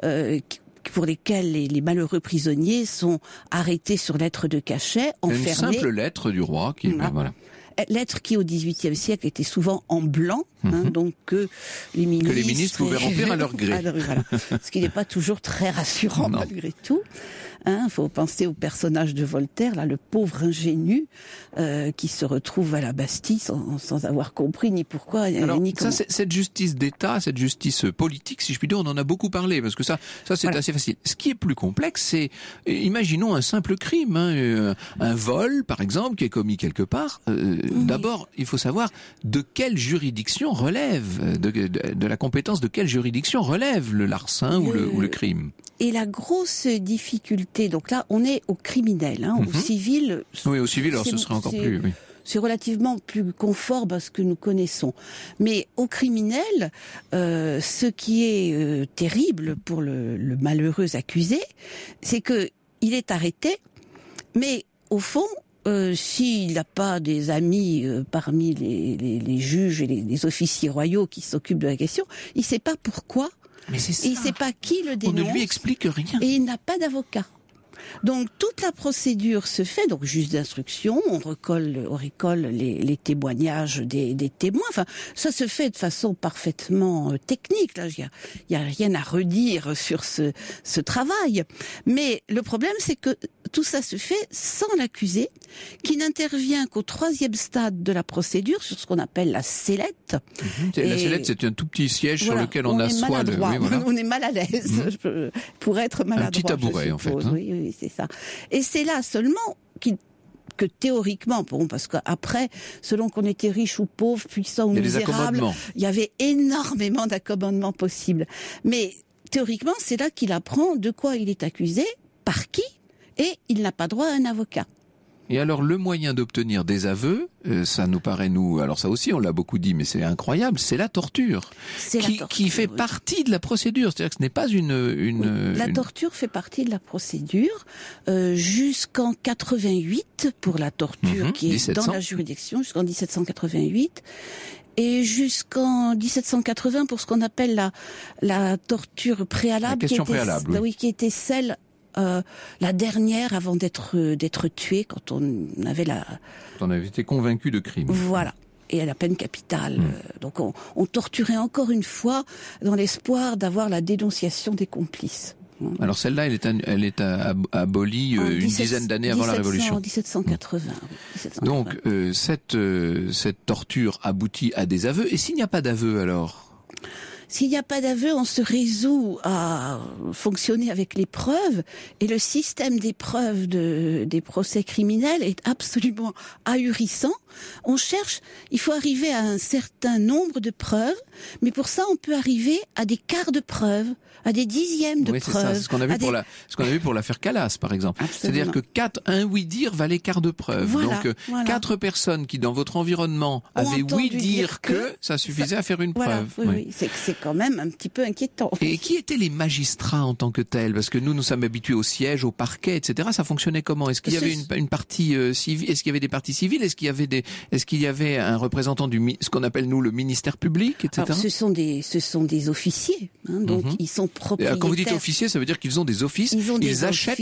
pour lesquels les malheureux prisonniers sont arrêtés sur lettre de cachet, enfermés. Une simple lettre du roi qui voilà. Lettre qui au XVIIIe siècle était souvent en blanc, donc que les ministres pouvaient remplir à leur gré. Voilà. Ce qui n'est pas toujours très rassurant malgré tout. Faut penser au personnage de Voltaire, là, le pauvre ingénu qui se retrouve à la Bastille sans avoir compris ni pourquoi ni comment. Ça, cette justice d'État, cette justice politique, si je puis dire, on en a beaucoup parlé parce que ça c'est assez facile. Ce qui est plus complexe, c'est imaginons un simple crime, un vol par exemple qui est commis quelque part. D'abord, il faut savoir de quelle juridiction relève, de la compétence de quelle juridiction relève le larcin ou le crime. Et la grosse difficulté, donc là, on est au criminel, au civil. Oui, au civil, alors ce serait encore plus. Oui. C'est relativement plus conforme à ce que nous connaissons. Mais au criminel, ce qui est terrible pour le malheureux accusé, c'est que il est arrêté, mais au fond, s'il n'a pas des amis parmi les juges et les officiers royaux qui s'occupent de la question, il ne sait pas pourquoi. Mais c'est ça. Il ne sait pas qui le dénonce. On ne lui explique rien. Et il n'a pas d'avocat. Donc toute la procédure se fait, donc juge d'instruction, on récolte les témoignages des témoins. Enfin, ça se fait de façon parfaitement technique. Là, il y a rien à redire sur ce travail. Mais le problème, c'est que tout ça se fait sans l'accusé, qui n'intervient qu'au 3e stade de la procédure, sur ce qu'on appelle la sellette. La sellette, c'est un tout petit siège sur lequel on assoit le. Oui, voilà. On est mal à l'aise pour être maladroit. Un petit tabouret, en fait. Oui, c'est ça. Et c'est là seulement que théoriquement, parce qu'après, selon qu'on était riche ou pauvre, puissant ou misérable, il y avait énormément d'accommodements possibles. Mais théoriquement, c'est là qu'il apprend de quoi il est accusé, par qui, et il n'a pas droit à un avocat. Et alors, le moyen d'obtenir des aveux, ça nous paraît, alors ça aussi on l'a beaucoup dit, mais c'est incroyable, c'est la torture. Qui fait partie de la procédure. C'est-à-dire que ce n'est pas La torture fait partie de la procédure, jusqu'en 88 pour la torture qui est 1700. Dans la juridiction, jusqu'en 1788. Et jusqu'en 1780 pour ce qu'on appelle la torture préalable. La question préalable, oui. Qui était celle la dernière avant d'être tué quand on avait été convaincu de crime. Voilà. Et à la peine capitale. Donc on torturait encore une fois dans l'espoir d'avoir la dénonciation des complices. Alors celle-là, elle est abolie une dizaine d'années avant la Révolution. En 1780. Donc cette torture aboutit à des aveux. Et s'il n'y a pas d'aveux alors ? s'il n'y a pas d'aveu, on se résout à fonctionner avec les preuves, et le système des preuves des procès criminels est absolument ahurissant. Il faut arriver à un certain nombre de preuves, mais pour ça, on peut arriver à des quarts de preuves, à des dixièmes de oui, preuves. C'est ça, c'est ce qu'on a vu pour l'affaire Calas, par exemple. Absolument. C'est-à-dire que un oui-dire valait quart de preuve. Voilà, Donc, 4 personnes qui, dans votre environnement, avaient oui dire que ça suffisait à faire une preuve. Oui. C'est quand même un petit peu inquiétant. Et qui étaient les magistrats en tant que tels? Parce que nous sommes habitués au siège, au parquet, etc. Ça fonctionnait comment? Est-ce qu'il y avait une partie civile? Est-ce qu'il y avait des parties civiles? Est-ce qu'il y avait un représentant ce qu'on appelle nous le ministère public, etc. Alors, ce sont des officiers, hein, donc ils sont propriétaires. Quand vous dites officiers, ça veut dire qu'ils ont des offices. Ils achètent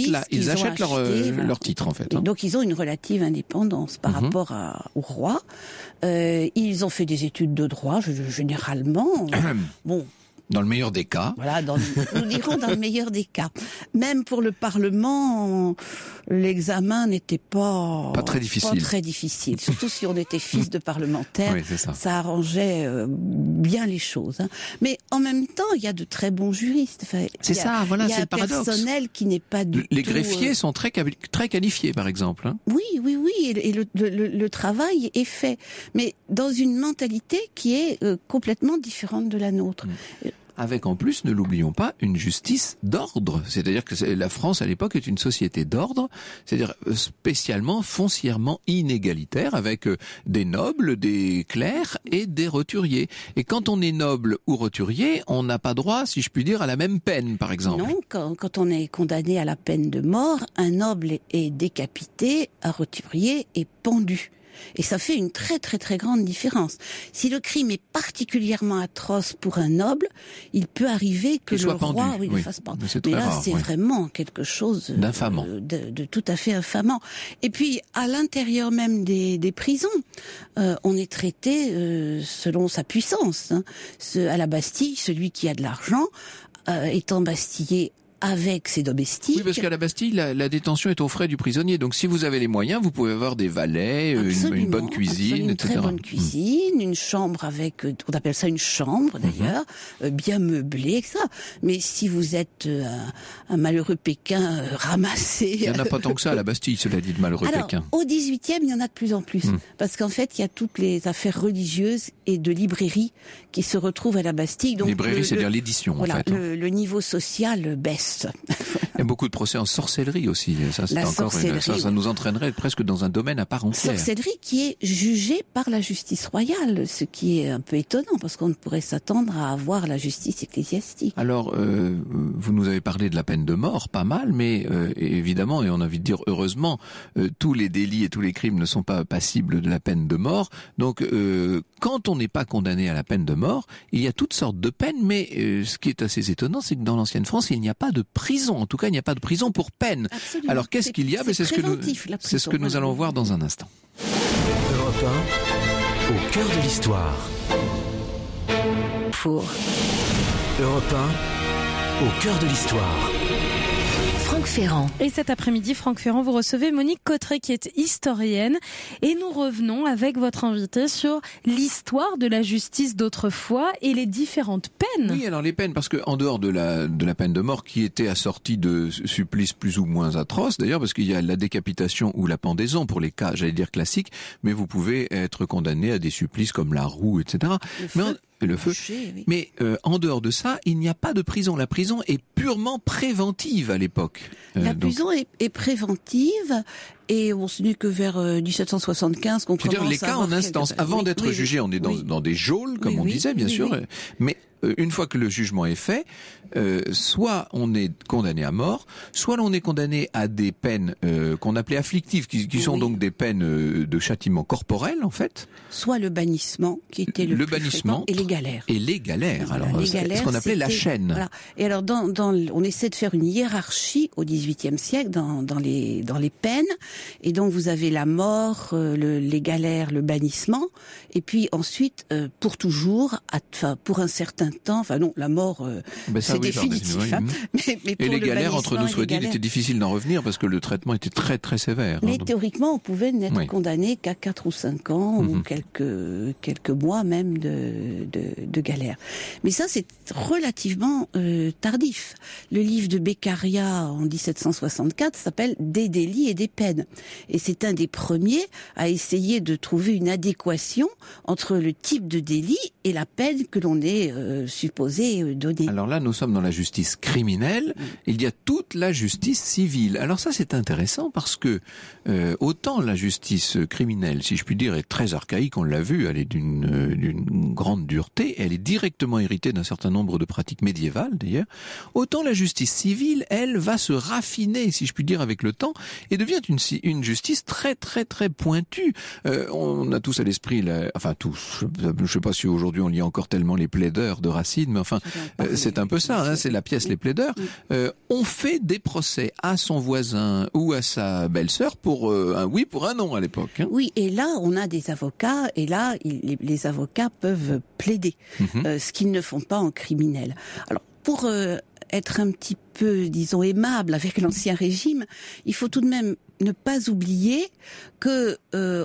leur titre, en fait. Hein. Donc ils ont une relative indépendance par rapport au roi. Ils ont fait des études de droit, généralement. Bon. Dans le meilleur des cas. Voilà, nous dirons dans le meilleur des cas. Même pour le Parlement, l'examen n'était pas très difficile. Surtout si on était fils de parlementaire, oui, ça arrangeait bien les choses. Hein. Mais en même temps, il y a de très bons juristes. Enfin, c'est ça, voilà, c'est le paradoxe. Il y a un personnel qui n'est pas du tout... Les greffiers sont très qualifiés, par exemple. Hein. Oui, et le travail est fait. Mais dans une mentalité qui est complètement différente de la nôtre. Avec en plus, ne l'oublions pas, une justice d'ordre. C'est-à-dire que la France à l'époque est une société d'ordre, c'est-à-dire spécialement, foncièrement inégalitaire, avec des nobles, des clercs et des roturiers. Et quand on est noble ou roturier, on n'a pas droit, si je puis dire, à la même peine, par exemple. Non, quand on est condamné à la peine de mort, un noble est décapité, un roturier est pendu. Et ça fait une très très très grande différence. Si le crime est particulièrement atroce pour un noble, il peut arriver que le roi le fasse pendre. Mais là, c'est vraiment quelque chose d'infamant, de tout à fait infamant. Et puis, à l'intérieur même des prisons, on est traité selon sa puissance. Hein. À la Bastille, celui qui a de l'argent est embastillé avec ses domestiques. Oui, parce qu'à la Bastille, la détention est aux frais du prisonnier. Donc, si vous avez les moyens, vous pouvez avoir des valets, une bonne cuisine, etc. Une très bonne cuisine, une chambre avec, on appelle ça une chambre d'ailleurs, bien meublée, etc. Mais si vous êtes un malheureux Pékin ramassé... Il n'y en a pas tant que ça à la Bastille, cela dit, de malheureux Pékin. Au 18e, il y en a de plus en plus. Parce qu'en fait, il y a toutes les affaires religieuses et de librairies qui se retrouvent à la Bastille. Donc, librairie, c'est-à-dire l'édition, voilà, en fait. Le niveau social baisse. Il y a beaucoup de procès en sorcellerie aussi. Ça, c'est ça nous entraînerait presque dans un domaine à part entière. Sorcellerie qui est jugée par la justice royale, ce qui est un peu étonnant parce qu'on pourrait s'attendre à avoir la justice ecclésiastique. Alors, vous nous avez parlé de la peine de mort, pas mal, mais évidemment, et on a envie de dire heureusement, tous les délits et tous les crimes ne sont pas passibles de la peine de mort. Donc, quand on n'est pas condamné à la peine de mort, il y a toutes sortes de peines, mais ce qui est assez étonnant, c'est que dans l'ancienne France, il n'y a pas de prison. En tout cas, il n'y a pas de prison pour peine. Absolument. Alors, qu'est-ce qu'il y a? C'est ce que nous allons voir dans un instant. Europe 1, au cœur de l'histoire. Pour Europe 1, au cœur de l'histoire. Franck Ferrand. Et cet après-midi, Franck Ferrand, vous recevez Monique Cotteret qui est historienne et nous revenons avec votre invité sur l'histoire de la justice d'autrefois et les différentes peines. Oui, alors les peines, parce que en dehors de la peine de mort qui était assortie de supplices plus ou moins atroces, d'ailleurs, parce qu'il y a la décapitation ou la pendaison pour les cas, j'allais dire classiques, mais vous pouvez être condamné à des supplices comme la roue, etc. Le feu. Oui. Mais en dehors de ça, il n'y a pas de prison. La prison est purement préventive à l'époque. Prison est préventive et ce n'est que vers 1775 qu'on commence à avoir les cas en instance. Avant d'être jugé, on est dans des geôles, comme on disait, bien sûr. Mais une fois que le jugement est fait, soit on est condamné à mort, soit on est condamné à des peines qu'on appelait afflictives, qui sont donc des peines de châtiment corporel, en fait. Soit le bannissement, qui était le plus bannissement, et les galères. Et les galères, voilà, alors ce qu'on appelait la chaîne. Voilà. Et alors, on essaie de faire une hiérarchie au XVIIIe siècle dans les peines. Et donc vous avez la mort, les galères, le bannissement, et puis ensuite pour toujours, pour un certain temps. Enfin non, la mort c'est définitif. Hein. Mais et les galères, entre nous soit dit, il était difficile d'en revenir parce que le traitement était très très sévère. Mais théoriquement, on pouvait n'être condamné qu'à 4 ou 5 ans ou quelques mois même de galère. Mais ça, c'est relativement tardif. Le livre de Beccaria en 1764 s'appelle « Des délits et des peines ». Et c'est un des premiers à essayer de trouver une adéquation entre le type de délit et la peine que l'on est supposé donner. Alors là, nous sommes dans la justice criminelle. Il y a toute la justice civile. Alors ça, c'est intéressant parce que autant la justice criminelle, si je puis dire, est très archaïque, on l'a vu, elle est d'une grande dureté, elle est directement héritée d'un certain nombre de pratiques médiévales d'ailleurs, autant la justice civile, elle, va se raffiner, si je puis dire, avec le temps, et devient une justice très très très pointue. On a tous à l'esprit, tous, je sais pas si aujourd'hui on lit encore tellement les plaideurs de Racine, mais enfin, c'est un peu ça, hein, c'est la pièce Les plaideurs. On fait des procès à son voisin ou à sa belle-sœur pour un oui, pour un non à l'époque. Hein. Oui, et là, on a des avocats, et là, les avocats peuvent plaider, ce qu'ils ne font pas en criminel. Alors, pour être un petit peu, disons, aimable avec l'Ancien Régime, il faut tout de même ne pas oublier que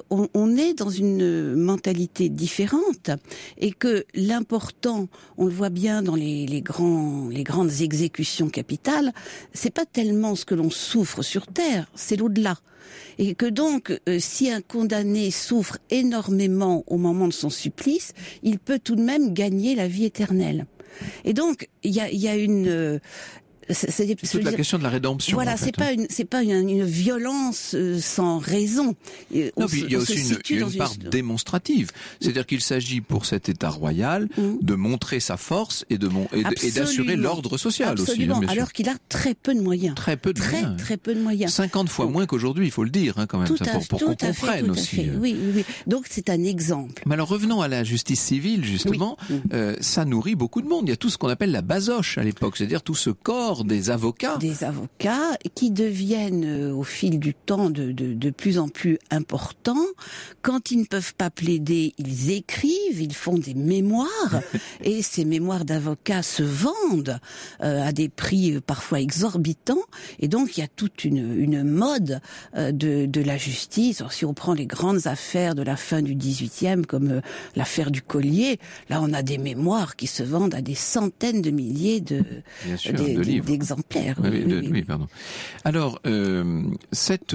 on est dans une mentalité différente et que l'important, on le voit bien dans les grandes exécutions capitales, c'est pas tellement ce que l'on souffre sur terre, c'est l'au-delà. Et que donc, si un condamné souffre énormément au moment de son supplice, il peut tout de même gagner la vie éternelle. Et donc, il y a une... C'est toute la question de la rédemption. Voilà, en fait, c'est pas une violence sans raison. Non, puis il y a aussi une part démonstrative. C'est-à-dire qu'il s'agit pour cet État royal de montrer sa force et d'assurer l'ordre social. Absolument. Aussi. Hein, alors qu'il a très peu de moyens. Très peu de moyens. Très peu de moyens. 50 fois moins qu'aujourd'hui, il faut le dire, hein, quand même, pour qu'on comprenne aussi. Oui. Donc c'est un exemple. Mais alors revenons à la justice civile, justement. Ça nourrit beaucoup de monde. Il y a tout ce qu'on appelle la basoche à l'époque, c'est-à-dire tout ce corps des avocats. Des avocats qui deviennent au fil du temps de plus en plus importants. Quand ils ne peuvent pas plaider, ils écrivent, ils font des mémoires et ces mémoires d'avocats se vendent à des prix parfois exorbitants. Et donc il y a toute une mode de la justice. Alors, si on prend les grandes affaires de la fin du XVIIIe comme l'affaire du Collier, là on a des mémoires qui se vendent à des centaines de milliers de livres. D'exemplaires. Oui, pardon. Alors, cette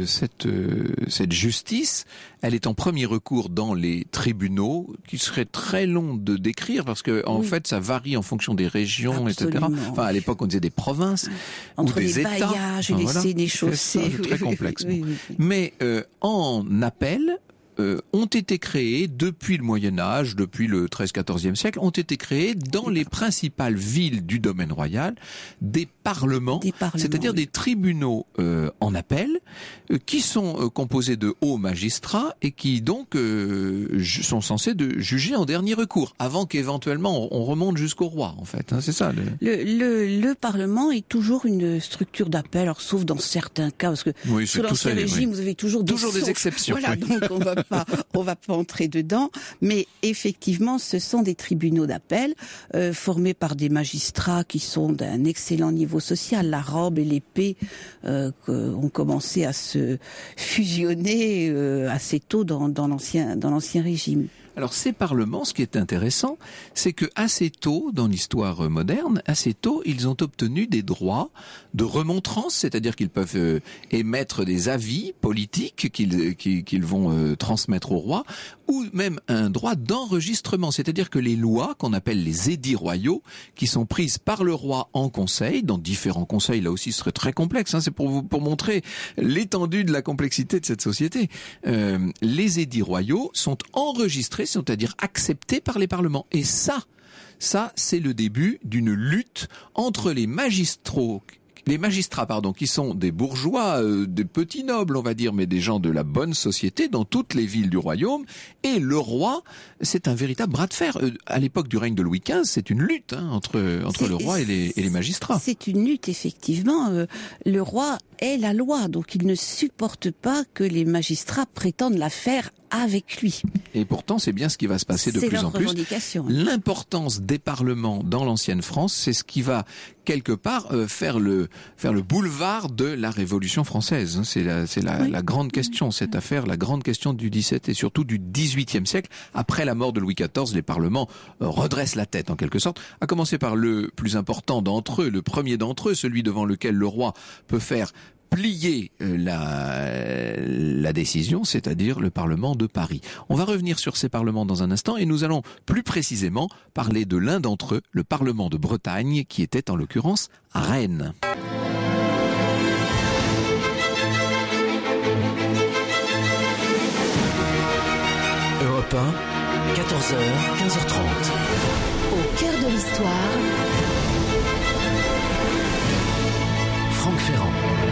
justice, elle est en premier recours dans les tribunaux, qui serait très long de décrire parce que en fait, ça varie en fonction des régions, absolument, etc. Enfin, à l'époque, on disait des provinces entre ou des États. Entre les bailliages et les sénéchaussées. C'est très complexe. Mais en appel, ont été créés depuis le Moyen-Âge, depuis le XIIIe-XIVe siècle, ont été créés dans les principales villes du domaine royal des parlements, c'est-à-dire des tribunaux en appel, qui sont composés de hauts magistrats et qui donc sont censés de juger en dernier recours, avant qu'éventuellement on remonte jusqu'au roi, en fait. Hein, c'est ça. Le Parlement est toujours une structure d'appel, alors sauf dans certains cas, parce que sous l'Ancien Régime, vous avez toujours des exceptions. Voilà, donc on va pas entrer dedans, mais effectivement, ce sont des tribunaux d'appel formés par des magistrats qui sont d'un excellent niveau social. La robe et l'épée ont commencé à se fusionner assez tôt dans l'ancien régime. Alors ces parlements, ce qui est intéressant, c'est que assez tôt, dans l'histoire moderne, assez tôt, ils ont obtenu des droits de remontrance, c'est-à-dire qu'ils peuvent émettre des avis politiques qu'ils vont transmettre au roi, ou même un droit d'enregistrement, c'est-à-dire que les lois, qu'on appelle les édits royaux, qui sont prises par le roi en conseil, dans différents conseils, là aussi ce serait très complexe, hein, c'est pour montrer l'étendue de la complexité de cette société. Les édits royaux sont enregistrés, c'est-à-dire acceptés par les parlements. Et ça, c'est le début d'une lutte entre les magistrats, qui sont des bourgeois, des petits nobles, on va dire, mais des gens de la bonne société dans toutes les villes du royaume. Et le roi, c'est un véritable bras de fer. À l'époque du règne de Louis XV, c'est une lutte entre le roi et les magistrats. C'est une lutte, effectivement. Le roi est la loi. Donc il ne supporte pas que les magistrats prétendent la faire avec lui. Et pourtant, c'est bien ce qui va se passer de plus en plus. L'importance des parlements dans l'ancienne France, c'est ce qui va quelque part faire le boulevard de la Révolution française. C'est la grande question, cette affaire, la grande question du XVIIe et surtout du XVIIIe siècle. Après la mort de Louis XIV, les parlements redressent la tête en quelque sorte. À commencer par le plus important d'entre eux, le premier d'entre eux, celui devant lequel le roi peut faire plier la décision, c'est-à-dire le Parlement de Paris. On va revenir sur ces parlements dans un instant et nous allons plus précisément parler de l'un d'entre eux, le Parlement de Bretagne, qui était en l'occurrence à Rennes. Europe 1, 14h, 15h30. Au cœur de l'histoire, Franck Ferrand.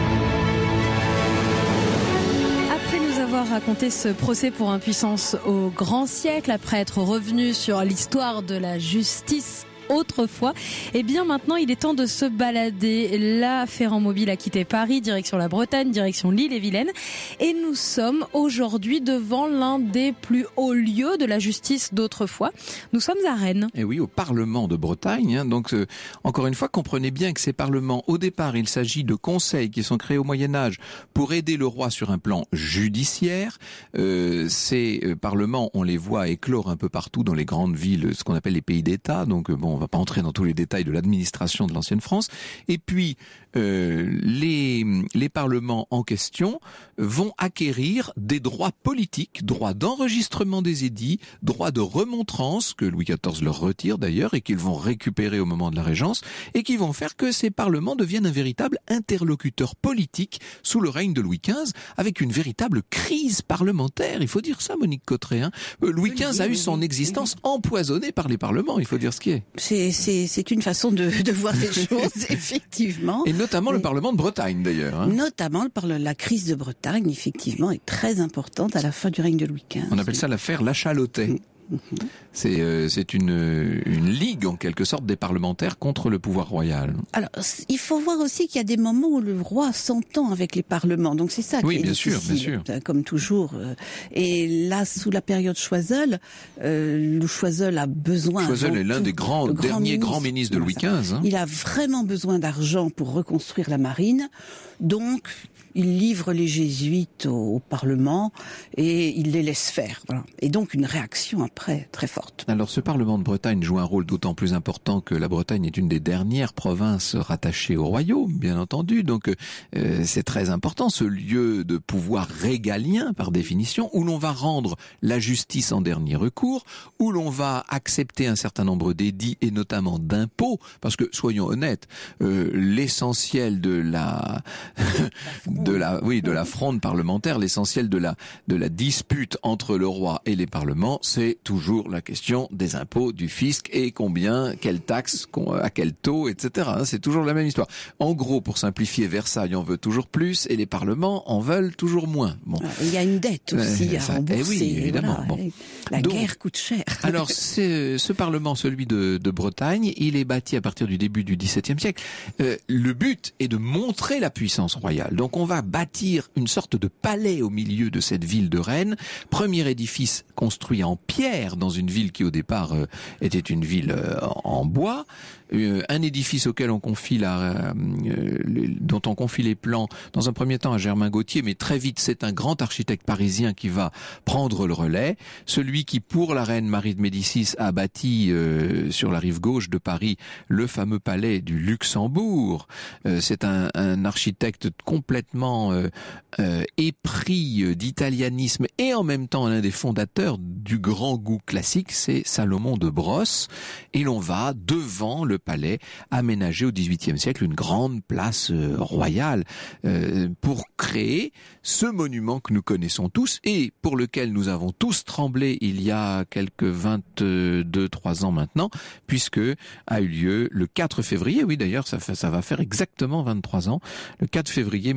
Après nous avoir raconté ce procès pour impuissance au grand siècle, après être revenu sur l'histoire de la justice autrefois, et bien maintenant il est temps de se balader. La Ferrand Mobile a quitté Paris, direction la Bretagne, direction l'Ille-et-Vilaine, et nous sommes aujourd'hui devant l'un des plus hauts lieux de la justice d'autrefois. Nous sommes à Rennes. Et oui, au Parlement de Bretagne. Donc, encore une fois, comprenez bien que ces parlements, au départ, il s'agit de conseils qui sont créés au Moyen-Âge pour aider le roi sur un plan judiciaire. Ces parlements, on les voit éclore un peu partout dans les grandes villes, ce qu'on appelle les pays d'État. Donc, bon, on va pas entrer dans tous les détails de l'administration de l'ancienne France. Et puis, les parlements en question vont acquérir des droits politiques, droits d'enregistrement des édits, droits de remontrance, que Louis XIV leur retire d'ailleurs, et qu'ils vont récupérer au moment de la Régence, et qui vont faire que ces parlements deviennent un véritable interlocuteur politique sous le règne de Louis XV, avec une véritable crise parlementaire. Il faut dire ça, Monique Cotteret. Louis XV a eu son existence empoisonnée par les parlements, il faut dire ce qui est. C'est une façon de voir les choses, effectivement. Et notamment le Parlement de Bretagne, d'ailleurs. Notamment la crise de Bretagne, effectivement, est très importante à la fin du règne de Louis XV. On appelle ça l'affaire Lachalotais. C'est une ligue en quelque sorte des parlementaires contre le pouvoir royal. Alors, il faut voir aussi qu'il y a des moments où le roi s'entend avec les parlements, donc c'est ça qui est difficile. Oui, bien sûr, comme toujours. Et là, sous la période Choiseul, Choiseul a besoin. Choiseul est l'un des derniers grands ministres de Louis XV. Il a vraiment besoin d'argent pour reconstruire la marine, donc il livre les jésuites au Parlement et il les laisse faire. Voilà. Et donc une réaction après très forte. Alors ce Parlement de Bretagne joue un rôle d'autant plus important que la Bretagne est une des dernières provinces rattachées au royaume, bien entendu. Donc c'est très important, ce lieu de pouvoir régalien par définition, où l'on va rendre la justice en dernier recours, où l'on va accepter un certain nombre d'édits et notamment d'impôts, parce que soyons honnêtes, l'essentiel de la fronde parlementaire, l'essentiel de la dispute entre le roi et les parlements, c'est toujours la question des impôts, du fisc et quelle taxe, à quel taux, etc. C'est toujours la même histoire. En gros, pour simplifier, Versailles en veut toujours plus et les parlements en veulent toujours moins. Bon. Il y a une dette aussi à rembourser. Oui, évidemment. Voilà. Bon. La guerre coûte cher. Alors, ce parlement, celui de Bretagne, il est bâti à partir du début du XVIIe siècle. Le but est de montrer la puissance royale. Donc, on va bâtir une sorte de palais au milieu de cette ville de Rennes. Premier édifice construit en pierre dans une ville qui au départ était une ville en bois. Un édifice auquel on confie dont on confie les plans dans un premier temps à Germain Gauthier, mais très vite c'est un grand architecte parisien qui va prendre le relais. Celui qui pour la reine Marie de Médicis a bâti sur la rive gauche de Paris le fameux palais du Luxembourg. C'est un architecte complètement épris d'italianisme et en même temps l'un des fondateurs du grand goût classique, c'est Salomon de Brosse. Et l'on va devant le palais aménager au XVIIIe siècle une grande place royale pour créer ce monument que nous connaissons tous et pour lequel nous avons tous tremblé il y a quelques 22-3 ans maintenant, puisque a eu lieu le 4 février, oui d'ailleurs ça va faire exactement 23 ans, le 4 février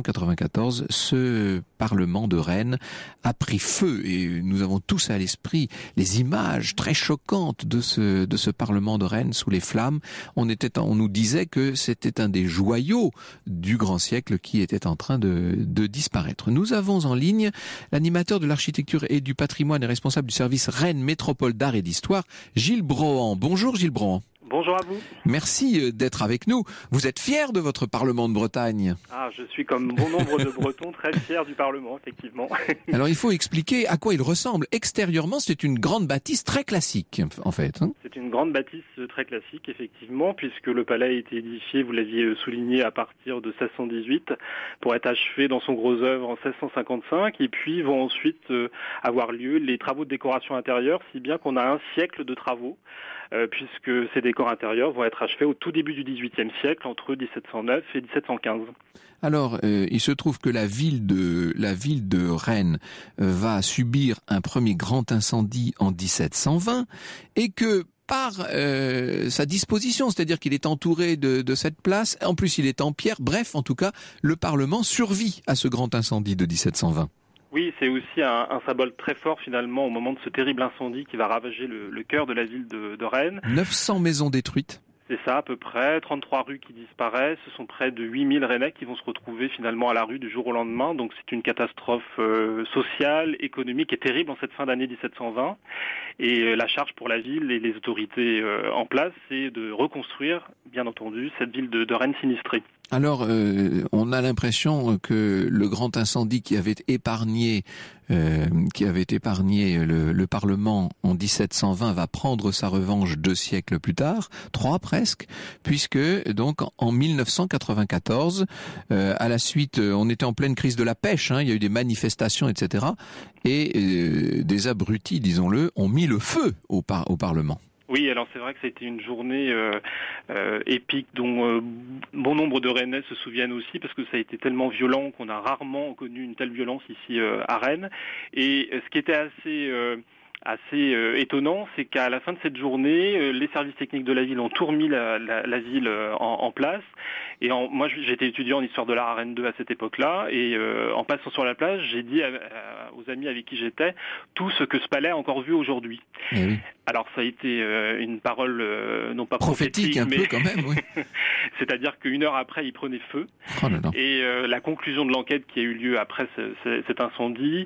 1994, ce Parlement de Rennes a pris feu et nous avons tous à l'esprit les images très choquantes de ce Parlement de Rennes sous les flammes. On nous disait que c'était un des joyaux du grand siècle qui était en train de disparaître. Nous avons en ligne l'animateur de l'architecture et du patrimoine et responsable du service Rennes Métropole d'Art et d'Histoire, Gilles Brohan. Bonjour Gilles Brohan. Bonjour à vous. Merci d'être avec nous. Vous êtes fier de votre Parlement de Bretagne? Ah, je suis comme bon nombre de Bretons très fier du Parlement, effectivement. Alors il faut expliquer à quoi il ressemble. Extérieurement, c'est une grande bâtisse très classique, en fait. C'est une grande bâtisse très classique, effectivement, puisque le palais a été édifié, vous l'aviez souligné, à partir de 1618, pour être achevé dans son gros œuvre en 1655, et puis vont ensuite avoir lieu les travaux de décoration intérieure, si bien qu'on a un siècle de travaux, puisque ces décors intérieurs vont être achevés au tout début du XVIIIe siècle, entre 1709 et 1715. Alors, il se trouve que la ville de Rennes va subir un premier grand incendie en 1720 et que par sa disposition, c'est-à-dire qu'il est entouré de cette place, en plus il est en pierre, bref, en tout cas, le Parlement survit à ce grand incendie de 1720. Oui, c'est aussi un symbole très fort finalement au moment de ce terrible incendie qui va ravager le cœur de la ville de Rennes. 900 maisons détruites. C'est ça, à peu près. 33 rues qui disparaissent. Ce sont près de 8000 Rennais qui vont se retrouver finalement à la rue du jour au lendemain. Donc c'est une catastrophe sociale, économique et terrible en cette fin d'année 1720. Et la charge pour la ville et les autorités en place, c'est de reconstruire, bien entendu, cette ville de Rennes sinistrée. Alors, on a l'impression que le grand incendie qui avait épargné le Parlement en 1720 va prendre sa revanche 2 siècles plus tard, 3 presque, puisque donc en 1994, à la suite, on était en pleine crise de la pêche, il y a eu des manifestations, etc. Et des abrutis, disons-le, ont mis le feu au Parlement. Oui, alors c'est vrai que ça a été une journée épique dont bon nombre de Rennais se souviennent aussi parce que ça a été tellement violent qu'on a rarement connu une telle violence ici à Rennes. Et ce qui était assez étonnant, c'est qu'à la fin de cette journée, les services techniques de la ville ont tout remis la ville en place. Et moi, j'étais étudiant en histoire de l'art à Rennes 2 à cette époque-là, et en passant sur la plage, j'ai dit aux amis avec qui j'étais tout ce que ce palais a encore vu aujourd'hui. Eh oui. Alors ça a été une parole non pas prophétique un mais peu quand même, oui. C'est-à-dire qu'une heure après, il prenait feu. Oh là là. Et la conclusion de l'enquête qui a eu lieu après cet incendie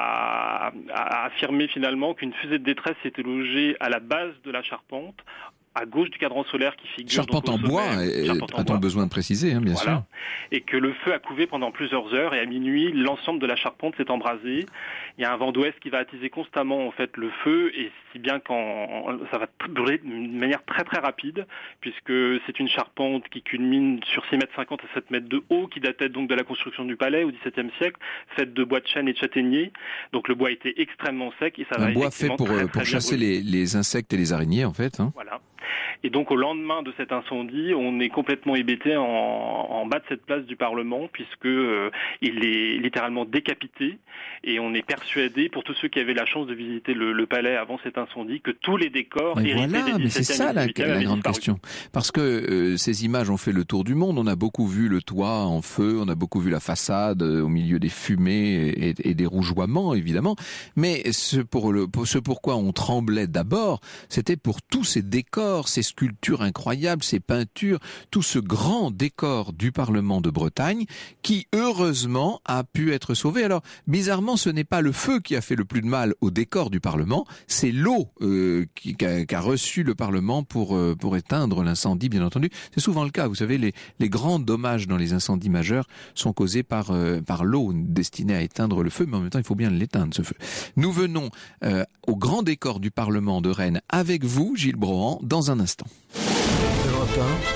a affirmé finalement qu'une fusée de détresse s'était logée à la base de la charpente, à gauche du cadran solaire qui figure charpente donc en bois, a-t-on besoin de préciser, bien sûr. Et que le feu a couvé pendant plusieurs heures et à minuit, l'ensemble de la charpente s'est embrasé. Il y a un vent d'ouest qui va attiser constamment en fait le feu et si bien ça va brûler d'une manière très très rapide puisque c'est une charpente qui culmine sur 6,50 mètres à 7 mètres de haut qui datait donc de la construction du palais au XVIIe siècle, faite de bois de chêne et de châtaignier. Donc le bois était extrêmement sec et ça va bois fait pour chasser les insectes et les araignées en fait. Voilà. Et donc au lendemain de cet incendie, on est complètement hébété en bas de cette place du Parlement puisque il est littéralement décapité et on est persuadé, pour tous ceux qui avaient la chance de visiter le palais avant cet incendie, que tous les décors hérités des 17e mais c'est ça la grande question. Parce que ces images ont fait le tour du monde. On a beaucoup vu le toit en feu, on a beaucoup vu la façade au milieu des fumées et des rougeoiements évidemment. Mais ce pourquoi on tremblait d'abord, c'était pour tous ces décors, ces sculptures incroyables, ces peintures, tout ce grand décor du Parlement de Bretagne qui, heureusement, a pu être sauvé. Alors, bizarrement, ce n'est pas le feu qui a fait le plus de mal au décor du Parlement, c'est l'eau qu'a reçu le Parlement pour éteindre l'incendie, bien entendu. C'est souvent le cas. Vous savez, les grands dommages dans les incendies majeurs sont causés par l'eau destinée à éteindre le feu, mais en même temps, il faut bien l'éteindre, ce feu. Nous venons au grand décor du Parlement de Rennes avec vous, Gilles Brohan, dans un instant. Europe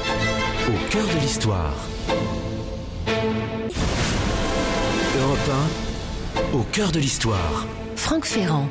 1, au cœur de l'histoire. Europe 1, au cœur de l'histoire. Franck Ferrand.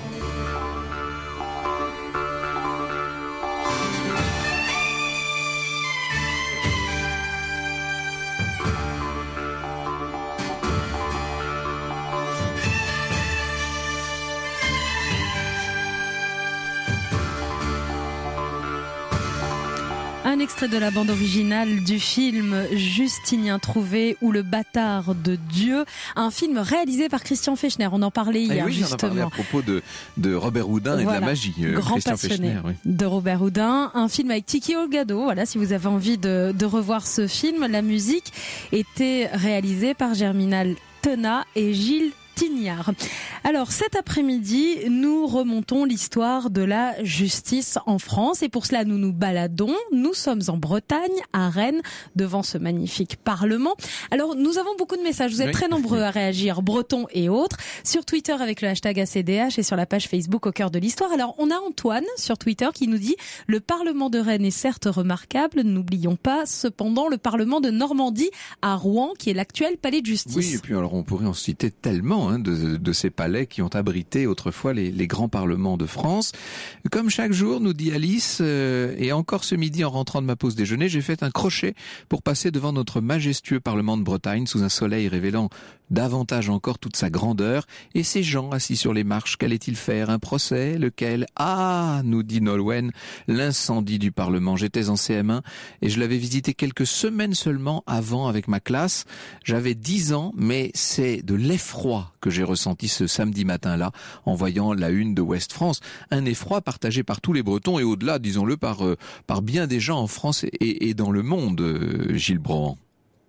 Un extrait de la bande originale du film Justinien Trouvé ou Le bâtard de Dieu, un film réalisé par Christian Fechner. On en parlait hier, oui, justement. On en parlait à propos de Robert Houdin et de la magie. Grand Christian passionné Fechner, oui. de Robert Houdin. Un film avec Tiki Olgado. Voilà, si vous avez envie de revoir ce film. La musique était réalisée par Germinal Tenat et Gilles Tignard. Alors cet après-midi, nous remontons l'histoire de la justice en France et pour cela nous nous baladons. Nous sommes en Bretagne, à Rennes, devant ce magnifique Parlement. Alors nous avons beaucoup de messages, vous êtes très nombreux à réagir, bretons et autres, sur Twitter avec le hashtag ACDH et sur la page Facebook Au cœur de l'histoire. Alors on a Antoine sur Twitter qui nous dit « Le Parlement de Rennes est certes remarquable, n'oublions pas cependant le Parlement de Normandie à Rouen qui est l'actuel palais de justice. » Oui, et puis alors on pourrait en citer tellement de ces palais qui ont abrité autrefois les grands parlements de France. Comme chaque jour, nous dit Alice, et encore ce midi en rentrant de ma pause déjeuner, j'ai fait un crochet pour passer devant notre majestueux Parlement de Bretagne sous un soleil révélant davantage encore toute sa grandeur. Et ces gens assis sur les marches, qu'allait-il faire? Un procès? Lequel? Ah, nous dit Nolwenn, l'incendie du Parlement. J'étais en CM1 et je l'avais visité quelques semaines seulement avant avec ma classe. J'avais 10 ans, mais c'est de l'effroi que j'ai ressenti ce samedi matin-là en voyant la une de Ouest France. Un effroi partagé par tous les Bretons et au-delà, disons-le, par bien des gens en France et dans le monde, Gilles Brohan.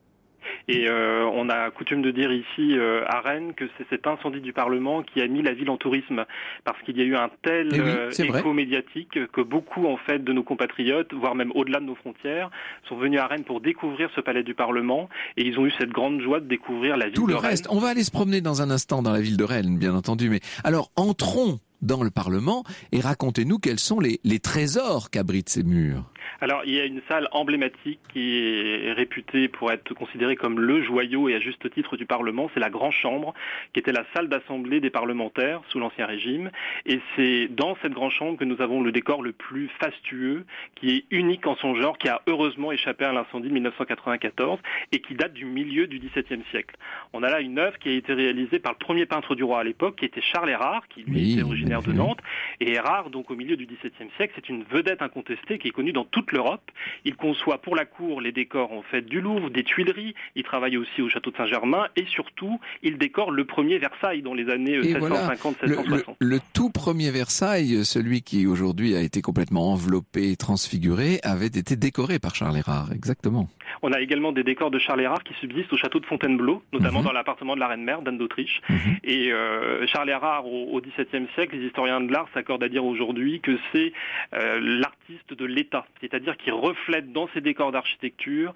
Et on a coutume de dire ici à Rennes que c'est cet incendie du Parlement qui a mis la ville en tourisme, parce qu'il y a eu un tel écho médiatique que beaucoup en fait de nos compatriotes, voire même au-delà de nos frontières, sont venus à Rennes pour découvrir ce palais du Parlement et ils ont eu cette grande joie de découvrir la ville de Rennes. Tout le reste, on va aller se promener dans un instant dans la ville de Rennes, bien entendu, mais alors entrons dans le Parlement et racontez-nous quels sont les trésors qu'abritent ces murs. Alors, il y a une salle emblématique qui est réputée pour être considérée comme le joyau et à juste titre du Parlement. C'est la Grande Chambre, qui était la salle d'assemblée des parlementaires sous l'Ancien Régime. Et c'est dans cette Grande Chambre que nous avons le décor le plus fastueux, qui est unique en son genre, qui a heureusement échappé à l'incendie de 1994 et qui date du milieu du XVIIe siècle. On a là une œuvre qui a été réalisée par le premier peintre du roi à l'époque, qui était Charles Erard, qui lui était originaire de Nantes. Et Erard, donc au milieu du XVIIe siècle, c'est une vedette incontestée qui est connue dans toute l'Europe. Il conçoit pour la cour les décors en fait du Louvre, des Tuileries. Il travaille aussi au château de Saint-Germain et surtout, il décore le premier Versailles dans les années 1750-1760. Le tout premier Versailles, celui qui aujourd'hui a été complètement enveloppé, transfiguré, avait été décoré par Charles Erard, exactement. On a également des décors de Charles Erard qui subsistent au château de Fontainebleau, notamment dans l'appartement de la reine-mère d'Anne d'Autriche. Et Charles Erard, au XVIIe siècle, les historiens de l'art s'accordent à dire aujourd'hui que c'est l'artiste de l'État, c'est-à-dire qui reflète dans ses décors d'architecture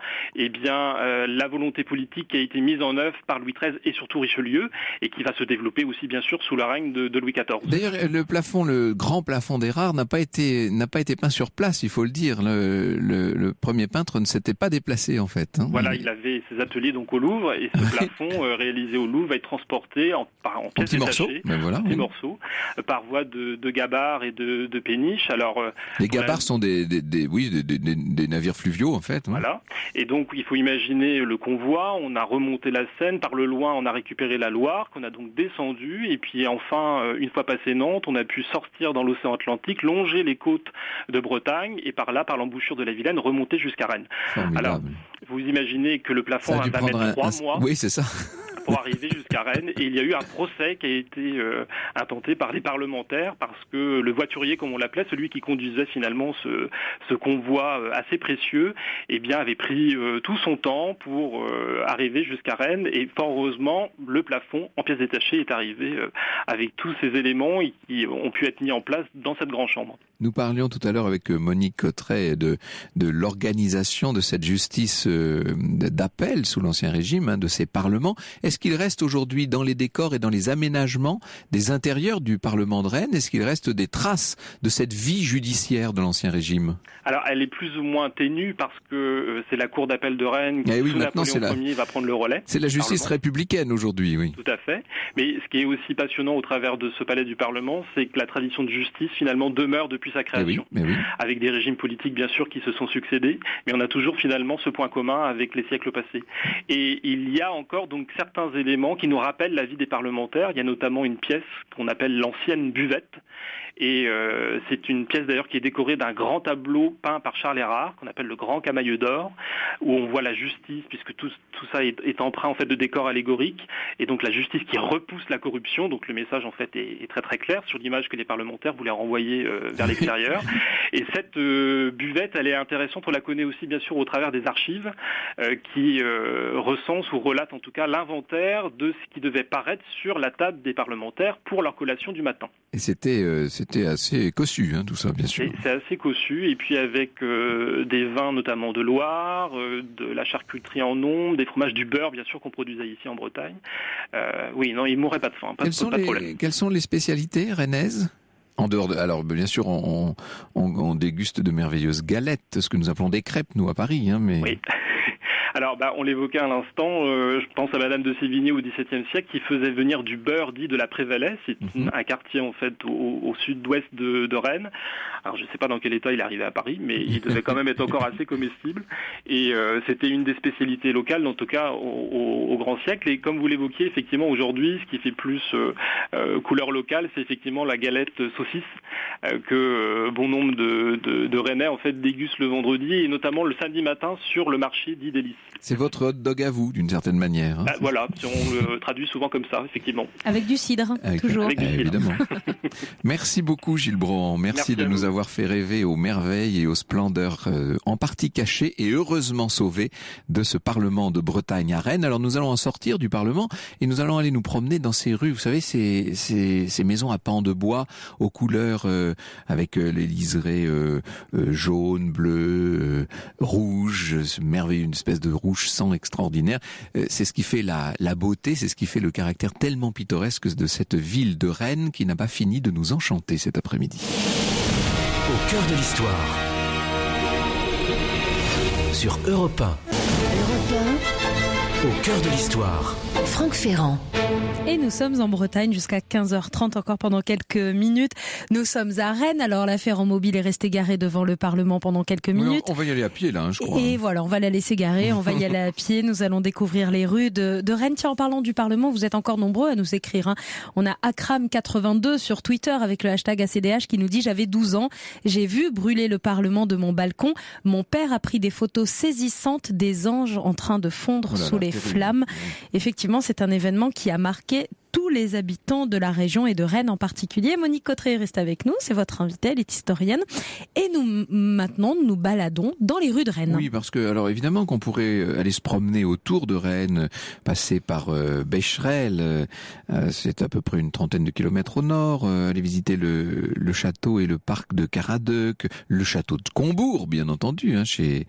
la volonté politique qui a été mise en œuvre par Louis XIII et surtout Richelieu, et qui va se développer aussi bien sûr sous le règne de Louis XIV. D'ailleurs, le grand plafond d'Erard n'a pas été peint sur place, il faut le dire. Le premier peintre ne s'était pas déplacé en fait. Voilà, il avait ses ateliers donc au Louvre et ce plafond réalisé au Louvre va être transporté en pièces détachées, morceaux, par voie de gabarres et de péniches. Alors les gabarres sont des navires fluviaux en fait. Voilà. Et donc il faut imaginer le convoi. On a remonté la Seine par le loin, on a récupéré la Loire qu'on a donc descendu et puis enfin une fois passé Nantes, on a pu sortir dans l'océan Atlantique, longer les côtes de Bretagne et par là, par l'embouchure de la Vilaine, remonter jusqu'à Rennes. Formidable. Alors vous imaginez que le plafond va mettre 3 mois. Oui, c'est ça. Pour arriver jusqu'à Rennes. Et il y a eu un procès qui a été intenté par les parlementaires parce que le voiturier, comme on l'appelait, celui qui conduisait finalement ce convoi assez précieux, avait pris tout son temps pour arriver jusqu'à Rennes. Et fort heureusement, le plafond en pièces détachées est arrivé avec tous ces éléments qui ont pu être mis en place dans cette grande chambre. Nous parlions tout à l'heure avec Monique Cotteret de l'organisation de cette justice d'appel sous l'Ancien Régime, de ces parlements. Est-ce qu'il reste aujourd'hui dans les décors et dans les aménagements des intérieurs du Parlement de Rennes, est-ce qu'il reste des traces de cette vie judiciaire de l'Ancien Régime? Alors, elle est plus ou moins ténue parce que c'est la Cour d'appel de Rennes qui, sous Napoléon Ier, va prendre le relais. C'est la justice républicaine aujourd'hui, oui. Tout à fait. Mais ce qui est aussi passionnant au travers de ce palais du Parlement, c'est que la tradition de justice, finalement, demeure depuis sa création. Avec des régimes politiques, bien sûr, qui se sont succédés. Mais on a toujours, finalement, ce point commun avec les siècles passés. Et il y a encore, donc, certains éléments qui nous rappellent la vie des parlementaires. Il y a notamment une pièce qu'on appelle l'ancienne buvette. Et c'est une pièce d'ailleurs qui est décorée d'un grand tableau peint par Charles Erard, qu'on appelle le Grand Camailleux d'or, où on voit la justice, puisque tout ça est empreint en fait de décors allégoriques, et donc la justice qui repousse la corruption. Donc le message en fait est très très clair sur l'image que les parlementaires voulaient renvoyer vers l'extérieur. Et cette buvette, elle est intéressante. On la connaît aussi bien sûr au travers des archives qui recensent ou relatent en tout cas l'inventaire de ce qui devait paraître sur la table des parlementaires pour leur collation du matin. Et c'était assez cossu, tout ça, bien sûr. C'est assez cossu, et puis avec des vins notamment de Loire, de la charcuterie en nombre, des fromages, du beurre bien sûr qu'on produisait ici en Bretagne. Oui, non, ils mourraient pas de faim, pas de problème. Quelles sont les spécialités rennaises ? En dehors de, alors bien sûr, on déguste de merveilleuses galettes, ce que nous appelons des crêpes, nous à Paris, mais. Oui. Alors, on l'évoquait à l'instant, je pense à Madame de Sévigné au XVIIe siècle qui faisait venir du beurre dit de la Prévalais. C'est un quartier en fait au sud-ouest de Rennes. Alors, je ne sais pas dans quel état il est arrivé à Paris, mais il devait quand même être encore assez comestible. Et c'était une des spécialités locales, en tout cas au grand siècle. Et comme vous l'évoquiez, effectivement, aujourd'hui, ce qui fait plus couleur locale, c'est effectivement la galette saucisse que bon nombre de Rennais en fait dégustent le vendredi et notamment le samedi matin sur le marché dit d'Hélice. C'est votre hot dog à vous, d'une certaine manière. Voilà, si on le traduit souvent comme ça, effectivement. Avec du cidre, toujours. Avec du cidre. Évidemment. Merci beaucoup Gilles Brohan. Merci de nous avoir fait rêver aux merveilles et aux splendeurs en partie cachées et heureusement sauvées de ce Parlement de Bretagne à Rennes. Alors nous allons en sortir du Parlement et nous allons aller nous promener dans ces rues. Vous savez, ces maisons à pans de bois aux couleurs avec les liserés jaune, bleu, rouge, merveilleux, une espèce de rouge sang extraordinaire. C'est ce qui fait la beauté, c'est ce qui fait le caractère tellement pittoresque de cette ville de Rennes qui n'a pas fini de nous enchanter cet après-midi. Au cœur de l'histoire. Sur Europe 1. Europe Au cœur de l'histoire. 1, Franck Ferrand. Et nous sommes en Bretagne jusqu'à 15h30 encore pendant quelques minutes. Nous sommes à Rennes. Alors la Ferrand-Mobile est restée garée devant le Parlement pendant quelques minutes. On va y aller à pied là, je crois. Et voilà, on va la laisser garer, on va y aller à pied. Nous allons découvrir les rues de Rennes. Tiens, en parlant du Parlement, vous êtes encore nombreux à nous écrire. On a Akram82 sur Twitter avec le hashtag ACDH qui nous dit « J'avais 12 ans, j'ai vu brûler le Parlement de mon balcon. Mon père a pris des photos saisissantes des anges en train de fondre sous les flammes. » Effectivement, c'est un événement qui a marqué tous les habitants de la région et de Rennes en particulier. Monique Cotteret reste avec nous, c'est votre invitée, elle est historienne. Et maintenant, nous baladons dans les rues de Rennes. Oui, parce que, alors évidemment qu'on pourrait aller se promener autour de Rennes, passer par Becherel, c'est à peu près une trentaine de kilomètres au nord, aller visiter le château et le parc de Caradeuc, le château de Combourg, bien entendu, chez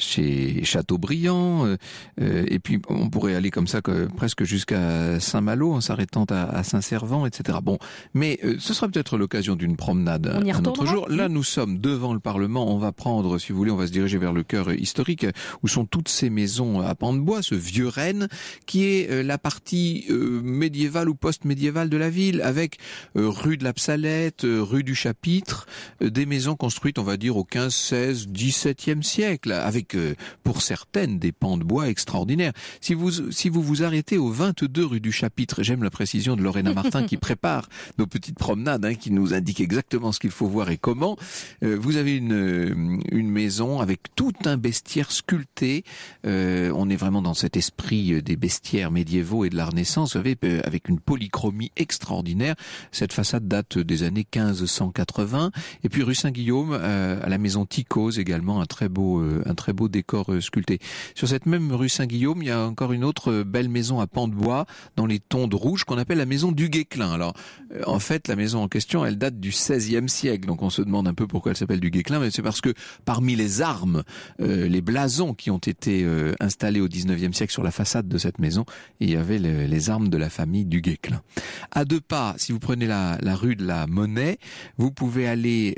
Chateaubriand, et puis on pourrait aller comme ça presque jusqu'à Saint-Malo en s'arrêtant à Saint-Servant, etc. Bon, mais ce sera peut-être l'occasion d'une promenade un autre jour. Là, nous sommes devant le Parlement. On va prendre, si vous voulez, on va se diriger vers le cœur historique, où sont toutes ces maisons à pans de bois, ce vieux Rennes, qui est la partie médiévale ou post-médiévale de la ville, avec rue de la Psalette, rue du Chapitre, des maisons construites, on va dire, au 15, 16, 17e siècle, avec, pour certaines, des pans de bois extraordinaires. Si vous vous arrêtez au 22 rue du Chapitre, j'aime la précision de Lorena Martin qui prépare nos petites promenades, qui nous indique exactement ce qu'il faut voir et comment. Vous avez une maison avec tout un bestiaire sculpté. On est vraiment dans cet esprit des bestiaires médiévaux et de la Renaissance, vous savez, avec une polychromie extraordinaire. Cette façade date des années 1580. Et puis rue Saint-Guillaume, à la maison Ticose également, un très beau décor sculpté. Sur cette même rue Saint-Guillaume, il y a encore une autre belle maison à pans de bois dans les tons de rouge qu'on appelle la maison du Guesclin. Alors, en fait, la maison en question, elle date du XVIe siècle. Donc, on se demande un peu pourquoi elle s'appelle du Guesclin, mais c'est parce que parmi les armes, les blasons qui ont été installés au XIXe siècle sur la façade de cette maison, il y avait les armes de la famille du Guesclin. À deux pas, si vous prenez la rue de la Monnaie, vous pouvez aller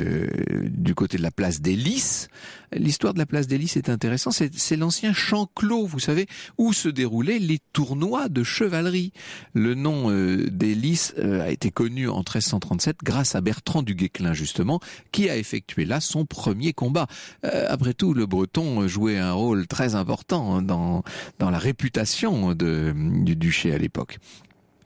du côté de la place des Lys. L'histoire de la place des Lys est intéressante. C'est l'ancien champ clos, vous savez, où se déroulaient les tournois de chevalerie. Le nom des Lys a été connu en 1337 grâce à Bertrand du Guesclin, justement, qui a effectué là son premier combat. Après tout, le Breton jouait un rôle très important dans la réputation du duché à l'époque.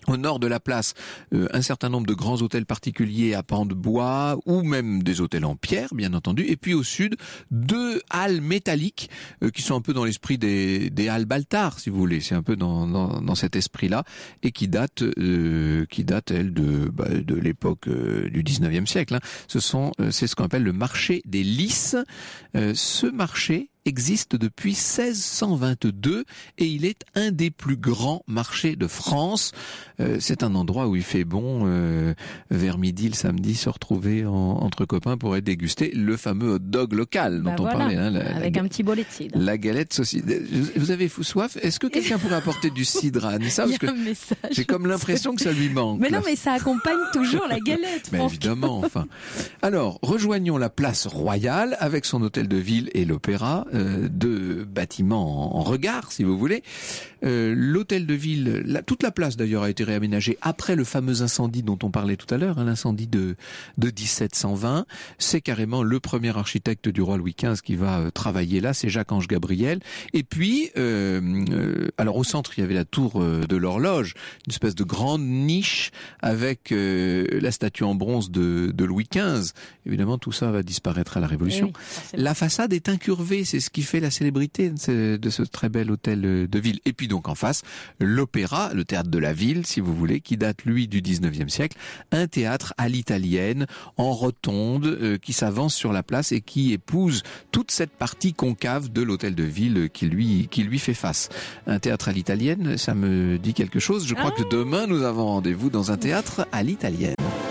Au nord de la place, un certain nombre de grands hôtels particuliers à pans de bois ou même des hôtels en pierre, bien entendu. Et puis au sud, 2 halles métalliques qui sont un peu dans l'esprit des halles Baltard, si vous voulez. C'est un peu dans cet esprit-là et qui datent elles de l'époque du 19e siècle. Hein. C'est ce qu'on appelle le marché des Lys. Ce marché existe depuis 1622 et il est un des plus grands marchés de France. C'est un endroit où il fait bon vers midi le samedi se retrouver entre copains pour être dégusté le fameux hot dog local dont on parlait. Hein, avec un petit bolet de cidre. La galette saucisse. Vous avez soif? Est-ce que quelqu'un pourrait apporter du cidre à Anissa? Parce que j'ai comme l'impression que ça lui manque. Mais non, mais ça accompagne toujours la galette. Mais évidemment, enfin. Alors, rejoignons la place Royale avec son hôtel de ville et l'opéra. 2 bâtiments en regard, si vous voulez. L'hôtel de ville, toute la place d'ailleurs a été réaménagée après le fameux incendie dont on parlait tout à l'heure, hein, l'incendie de 1720. C'est carrément le premier architecte du roi Louis XV qui va travailler là, c'est Jacques-Ange Gabriel. Et puis, alors au centre, il y avait la tour de l'horloge, une espèce de grande niche avec la statue en bronze de Louis XV. Évidemment, tout ça va disparaître à la Révolution. Oui, la façade est incurvée, c'est ce qui fait la célébrité de ce très bel hôtel de ville. Et puis donc en face, l'opéra, le théâtre de la ville, si vous voulez, qui date lui du 19e siècle, un théâtre à l'italienne, en rotonde, qui s'avance sur la place et qui épouse toute cette partie concave de l'hôtel de ville qui lui fait face. Un théâtre à l'italienne, ça me dit quelque chose. Je crois que demain nous avons rendez-vous dans un théâtre à l'italienne.